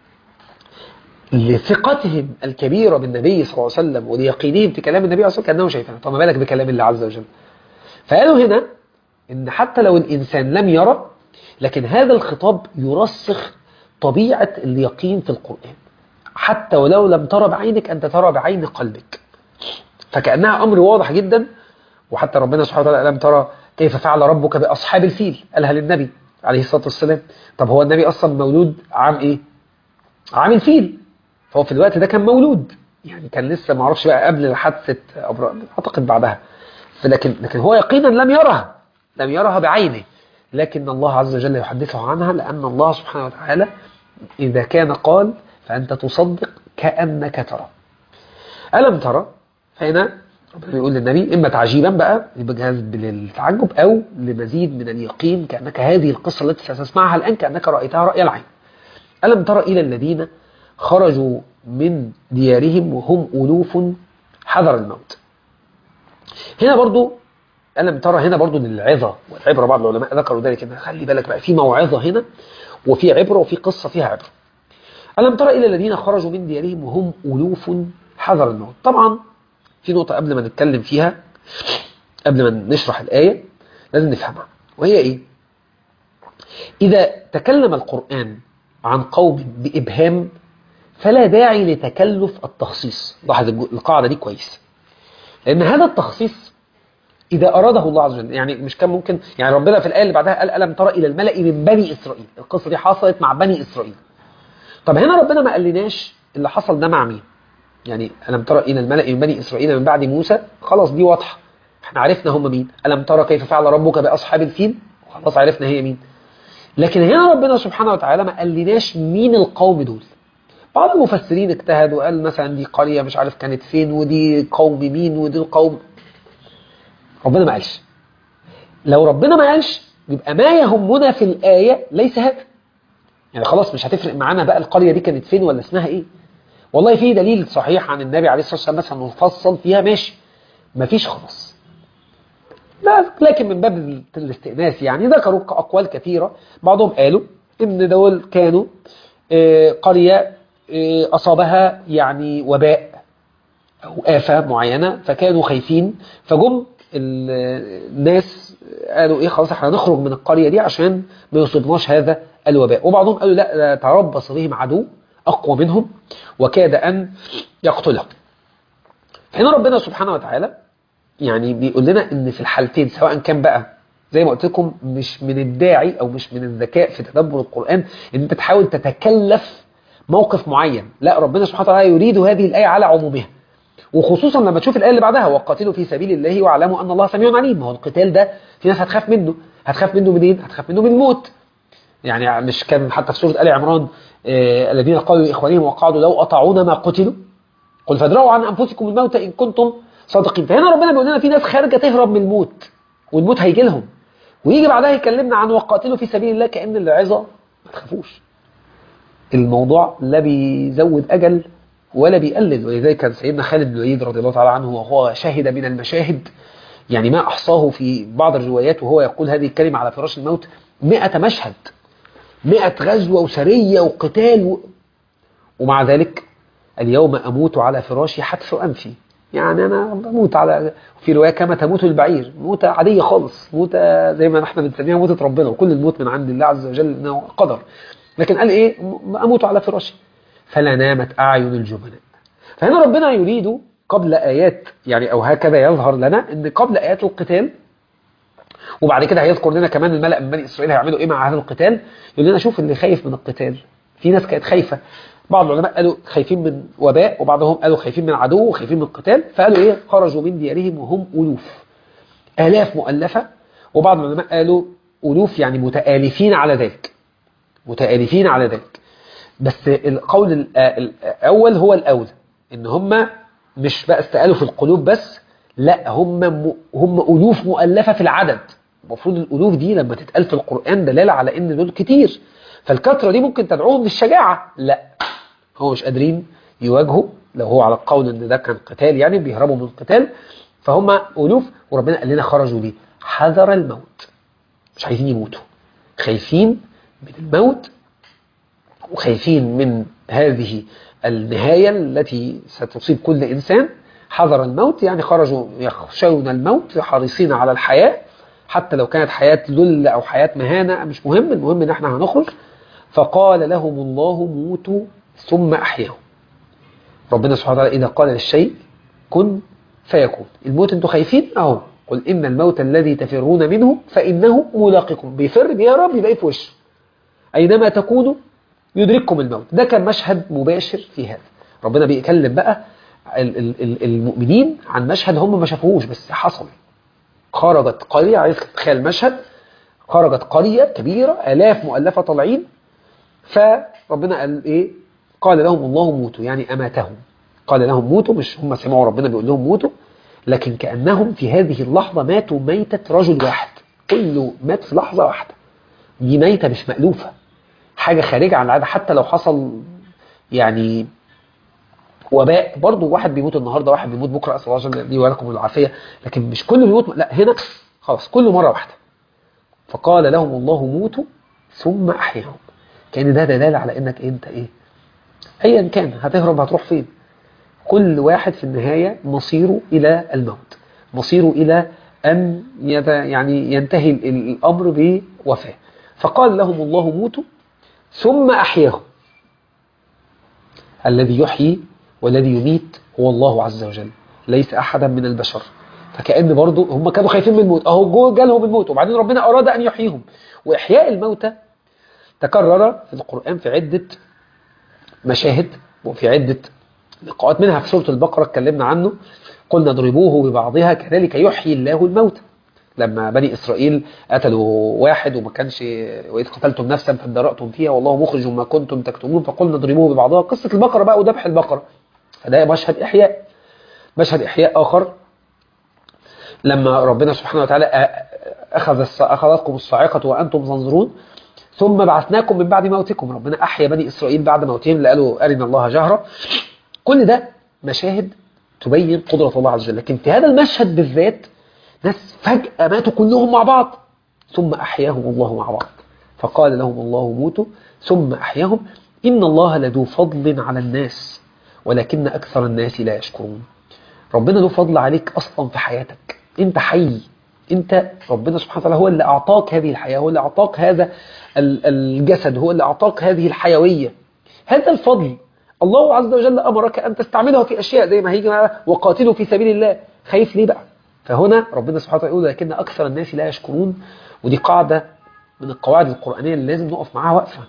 لثقتهم الكبيرة بالنبي صلى الله عليه وسلم وليقينهم في كلام النبي صلى الله عليه وسلم كأنه شايفينها. فما بالك بكلام الله عز وجل. فقالوا هنا إن حتى لو الإنسان لم يرى، لكن هذا الخطاب يرسخ طبيعة اليقين في القرآن. حتى ولو لم ترى بعينك، أنت ترى بعين قلبك، فكأنها أمر واضح جدا. وحتى ربنا سبحانه وتعالى: ألم ترى كيف فعل ربك بأصحاب الفيل؟ قالها للنبي عليه الصلاة والسلام. طب هو النبي أصلا مولود عام إيه؟ عام الفيل. فهو في الوقت ده كان مولود، يعني كان لسه ما اعرفش بقى قبل حادثة أعتقد بعدها. لكن هو يقينا لم يرها بعينه، لكن الله عز وجل يحدثه عنها، لأن الله سبحانه وتعالى إذا كان قال فأنت تصدق كأنك ترى. ألم ترى؟ فهنا ربنا بيقول للنبي إما تعجيبا بقى بجهاز للتعجب، أو لمزيد من اليقين، كأنك هذه القصة التي ستسمعها الآن كأنك رأيتها رأي العين. ألم ترى إلى الذين خرجوا من ديارهم وهم ألوف حذر الموت. هنا برضو ألم ترى هنا برضو للعظة والعبرة. بعض العلماء ذكروا ذلك، إن خلي بالك بقى في موعظة هنا وفي عبرة وفي قصة فيها عبرة. ألم ترى إلى الذين خرجوا من ديارهم وهم ألوف حذر الموت. طبعا في نقطة قبل ما نتكلم فيها، قبل ما نشرح الآية لازم نفهمها، وهي إيه؟ إذا تكلم القرآن عن قوم بإبهام فلا داعي لتكلف التخصيص. لاحظ القاعدة دي كويس، لأن هذا التخصيص إذا أراده الله عز وجل، يعني مش كان ممكن، يعني ربنا في الآية اللي بعدها قال: ألم ترى إلى الملأ من بني إسرائيل. القصة دي حصلت مع بني إسرائيل. طب هنا ربنا ما قالناش اللي حصل ده مع مين. يعني ألم ترى إلى الملأ من بني إسرائيل من بعد موسى، خلاص دي واضحة، احنا عرفنا هم مين. ألم ترى كيف فعل ربك بأصحاب الفيل، خلاص عرفنا هي مين. لكن هنا ربنا سبحانه وتعالى ما قالناش مين القوم دول. بعض المفسرين اجتهدوا وقال مثلا دي قرية مش عارف كانت فين، ودي قوم مين، ودي القوم. ربنا ما قالش. لو ربنا ما قالش يبقى ما يهمنا في الآية ليس هذا. يعني خلاص مش هتفرق معانا بقى القرية دي كانت فين ولا اسمها ايه. والله في دليل صحيح عن النبي عليه الصلاة والسلام مثلا مفصل فيها، ماشي، مفيش خلاص. لكن من باب الاستئناس يعني ذكروا أقوال كثيرة. بعضهم قالوا إن دول كانوا قرية أصابها يعني وباء أو آفة معينة، فكانوا خايفين، فجم الناس قالوا إيه، خلاص احنا نخرج من القرية دي عشان ما يصيبناش هذا الوباء. وبعضهم قالوا لا، تربص بهم عدو أقوى منهم وكاد أن يقتلهم. هنا ربنا سبحانه وتعالى يعني بيقول لنا إن في الحالتين، سواء كان بقى زي ما قلت لكم مش من الداعي أو مش من الذكاء في تدبر القرآن إن أنت تحاول تتكلف موقف معين، لا، ربنا سبحانه وتعالى يريد هذه الآية على عمومها. وخصوصا لما تشوف الآية اللي بعدها: وقاتلوا في سبيل الله واعلموا أن الله سميع عليم. ما هو القتال ده في ناس هتخاف منه. هتخاف منه منين؟ هتخاف منه من الموت. يعني مش كان حتى في سورة آل عمران الذين قالوا لإخوانهم وقعدوا لو أطاعونا ما قتلوا قل فادرؤوا عن أنفسكم الموت إن كنتم صادقين. فهنا ربنا بيقول لنا في ناس خارجة تهرب من الموت، والموت هيجي لهم، ويجي بعدها يكلمنا عن وقاتلوا في سبيل الله، كأن العظة ما تخافوش. الموضوع لا بيزود أجل ولا بيقلل. ولذلك كان سيدنا خالد بن الوليد رضي الله تعالى عنه وهو شاهد من المشاهد، يعني ما أحصاه في بعض الروايات وهو يقول هذه الكلمة على فراش الموت: 100 مشهد، 100 غزوة وسرية وقتال ومع ذلك اليوم أموت على فراشي حتف أنفي. يعني أنا بموت على، في رواية كما تموت البعير، موتة عادية خالص، موتة زي ما احنا بنسميها موتة ربنا، وكل الموت من عند الله عز وجل إنه قدر. لكن قال إيه؟ أموت على فراشي فلا نامت أعين الجبناء. فهنا ربنا يريد قبل آيات، يعني أو هكذا يظهر لنا إن قبل آيات القتال، وبعد كده هيذكر لنا كمان الملأ من بني إسرائيل هيعملوا إيه مع هذا القتال. يقول لنا شوف اللي خايف من القتال. في ناس كانت خايفة، بعض العلماء قالوا خايفين من وباء، وبعضهم قالوا خايفين من عدو وخايفين من القتال، فقالوا إيه؟ خرجوا من ديارهم وهم ألوف، آلاف مؤلفة. وبعض العلماء قالوا ألوف يعني متآلفين على ذلك، متآلفين على ذلك. بس القول الأول هو الأولى، إن هم مش بقى استقالوا في القلوب بس، لا هم ألوف مؤلفة في العدد. المفروض الألوف دي لما تتقال في القرآن دلالة على إن دول كتير، فالكثرة دي ممكن تدعوهم للشجاعة. لا، هو مش قادرين يواجهوا، لو هو على القول إن ده كان قتال يعني بيهربوا من القتال، فهم ألوف. وربنا قال لنا خرجوا ليه؟ حذر الموت، مش عايزين يموتوا، خايفين من الموت وخايفين من هذه النهاية التي ستصيب كل إنسان. حذر الموت يعني خرجوا يخشون الموت، حريصين على الحياة، حتى لو كانت حياة ذل أو حياة مهانة مش مهم، المهم إن احنا هنخرج. فقال لهم الله موتوا ثم أحياهم. ربنا سبحانه وتعالى إذا قال للشيء كن فيكون. الموت انتوا خايفين اهو، قل إن الموت الذي تفرون منه فإنه ملاقكم. بيفر بيهرب يلاقيه في وشه، أينما تكونوا يدرككم الموت. ده كان مشهد مباشر في هذا. ربنا بيكلم بقى المؤمنين عن مشهد هم ما شافوهوش بس حصل. خرجت قرية، عايز تتخيل المشهد، خرجت قرية كبيرة آلاف مؤلفة طالعين، فربنا قال إيه؟ قال لهم الله موتوا، يعني أماتهم. قال لهم موتوا، مش هم سمعوا ربنا بيقول لهم موتوا، لكن كأنهم في هذه اللحظة ماتوا ميتة رجل واحد، كله مات في لحظة واحدة. دي ميتة مش مألوفة، حاجة خارجة عن العادة. حتى لو حصل يعني وباء، برضو واحد بيموت النهاردة واحد بيموت بكرة، أسأل الله لي ولكم العافية، لكن مش كله بيموت، لا هنا خلاص كله مرة واحدة. فقال لهم الله موتوا ثم أحياهم. كان ده دلالة على إنك أنت إيه، أيا كان هتهرب هتروح فين، كل واحد في النهاية مصيره إلى الموت، مصيره إلى أن يعني ينتهي الأمر بوفاة. فقال لهم الله موتوا ثم أحياهم. الذي يحيي والذي يميت هو الله عز وجل، ليس أحدا من البشر. فكأن برضو هم كانوا خايفين من الموت، أهو جالهم الموت وبعدين ربنا أراد أن يحييهم. وإحياء الموتى تكرر في القرآن في عدة مشاهد وفي عدة لقاءات، منها في سورة البقرة اتكلمنا عنه، قلنا اضربوه ببعضها كذلك يحيي الله الموتى. لما بني إسرائيل قتلوا واحد وما كانش، وإذ قتلتم نفسا فادارأتم فيها والله مخرج ما كنتم تكتمون فقلنا اضربوه ببعضها، قصة البقرة بقى وذبح البقرة. فده مشهد إحياء. مشهد إحياء آخر لما ربنا سبحانه وتعالى أخذتكم الصاعقة وأنتم تنظرون ثم بعثناكم من بعد موتكم. ربنا أحيا بني إسرائيل بعد موتهم اللي قالوا أرنا الله جهرة. كل ده مشاهد تبين قدرة الله عز وجل. لكن في هذا المشهد بالذات ناس فجأة ماتوا كلهم مع بعض ثم أحياهم الله مع بعض. فقال لهم الله موتوا ثم أحياهم إن الله لذو فضل على الناس ولكن أكثر الناس لا يشكرون. ربنا له فضل عليك أصلا في حياتك، أنت حي، أنت ربنا سبحانه وتعالى هو اللي أعطاك هذه الحياة، هو اللي أعطاك هذا الجسد، هو اللي أعطاك هذه الحيوية. هذا الفضل الله عز وجل أمرك أن تستعمله في أشياء زي ما هيجي وقاتلوا في سبيل الله. خايف ليه بقى؟ فهنا ربنا سبحانه وتعالى يقول لكن أكثر الناس لا يشكرون. ودي قاعدة من القواعد القرآنية اللي لازم نقف معاها وقفة،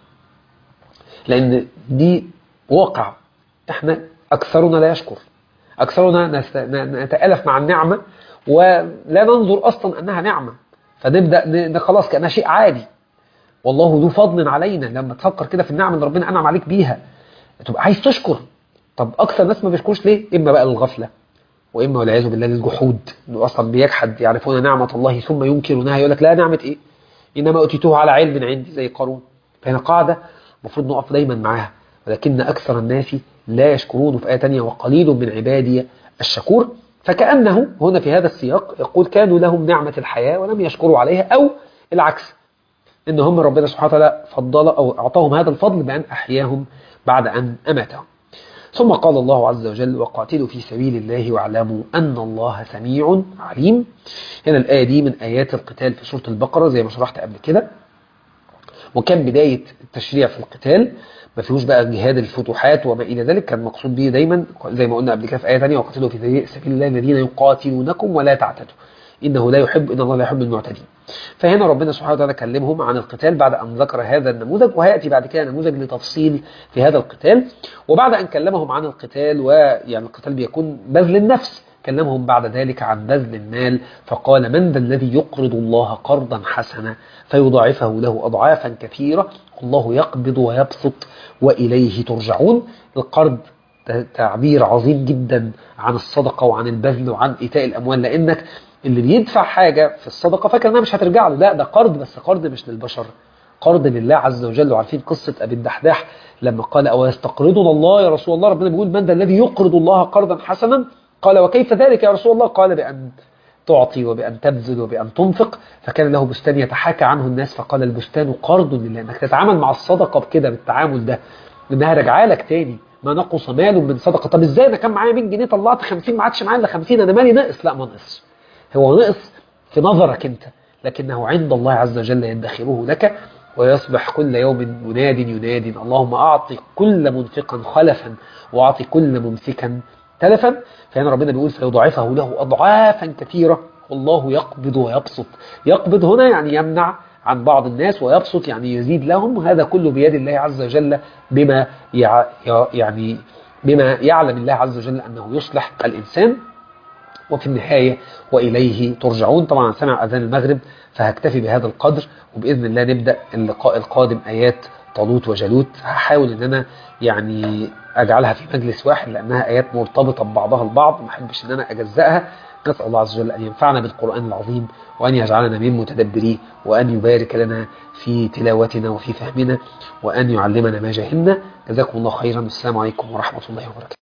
لأن دي واقع. احنا أكثرنا لا يشكر، أكثرنا نتألف مع النعمة ولا ننظر أصلا أنها نعمة، فنبدأ خلاص كأنها شيء عادي. والله ذو فضل علينا. لما تفكر كده في النعمة اللي ربنا أنعم عليك بيها تبقى عايز تشكر. طب أكثر ناس ما بيشكرش ليه؟ إما بقى الغفلة، وإما والعياذ بالله للجحود، إنه أصلا بيجحد. يعرفون نعمة الله ثم ينكرونها، يقول لك لا نعمة إيه؟ إنما أوتيتوه على علم عندي زي قارون. فهنا قاعدة المفروض نقف دايما معاها، ولكن أكثر الناس لا يشكرون. في آية تانية وقليل من عبادي الشكور. فكأنه هنا في هذا السياق يقول كانوا لهم نعمة الحياة ولم يشكروا عليها، أو العكس، إن هم ربنا سبحانه وتعالى فضل أو أعطاهم هذا الفضل بأن أحياهم بعد أن أماتهم. ثم قال الله عز وجل وقاتلوا في سبيل الله واعلموا أن الله سميع عليم. هنا الآية دي من آيات القتال في سورة البقرة زي ما شرحت قبل كده، وكان بداية التشريع في القتال ما فيهوش بقى جهاد الفتوحات وما إلى ذلك. كان مقصود به دايما زي ما قلنا قبل كده في آية ثانية وقاتلوا في سبيل الله الذين يقاتلونكم ولا تعتدوا إن الله لا يحب المعتدين. فهنا ربنا سبحانه وتعالى كلمهم عن القتال بعد أن ذكر هذا النموذج، وهيأتي بعد كده نموذج لتفصيل في هذا القتال. وبعد أن كلمهم عن القتال، ويعني القتال بيكون بذل النفس، كلمهم بعد ذلك عن بذل المال فقال من ذا الذي يقرض الله قرضا حسنا فيضاعفه له أضعافا كثيرة الله يقبض ويبسط وإليه ترجعون. القرض تعبير عظيم جدا عن الصدقة وعن البذل وعن إيتاء الأموال، لأنك اللي بيدفع حاجة في الصدقة فاكر انها مش هترجع له، لا ده قرض، بس قرض مش للبشر، قرض لله عز وجل. وعارفين قصة أبي الدحداح لما قال أو يستقرضون الله يا رسول الله، ربنا بيقول من ذا الذي يقرض الله قرضا حسنا؟ قال وكيف ذلك يا رسول الله؟ قال بأن تعطي وبأن تبذل وبأن تنفق. فكان له بستان يتحاكى عنه الناس فقال البستان قرض لله، انك تتعامل مع الصدقة بكده بالتعامل ده انها راجعه لك تاني، ما نقص مال من صدقة. طب ازاي انا كان معايا 100 جنيه طلعت 50 ما عادش معايا الا 50، انا مالي نقص؟ لا ما نقص، هو نقص في نظرك انت لكنه عند الله عز وجل يدخره لك. ويصبح كل يوم ينادي اللهم أعطي كل منفقا خلفا وأعطي كل ممسكا تلفا. فهنا ربنا بيقول فيضاعفه له أضعافا كثيرة والله يقبض ويبسط. يقبض هنا يعني يمنع عن بعض الناس، ويبسط يعني يزيد لهم، هذا كله بيد الله عز وجل بما يعني بما يعلم الله عز وجل أنه يصلح الإنسان. وفي النهاية وإليه ترجعون. طبعا سمع أذان المغرب فهكتفي بهذا القدر، وبإذن الله نبدأ اللقاء القادم آيات طالوت وجالوت. هحاول أن أنا يعني أجعلها في مجلس واحد لأنها آيات مرتبطة ببعضها البعض، ما أحبش أن أنا أجزأها. نسأل الله عز وجل أن ينفعنا بالقرآن العظيم وأن يجعلنا من متدبريه، وأن يبارك لنا في تلاوتنا وفي فهمنا، وأن يعلمنا ما جهلنا. جزاكم الله خيرا، والسلام عليكم ورحمة الله وبركاته.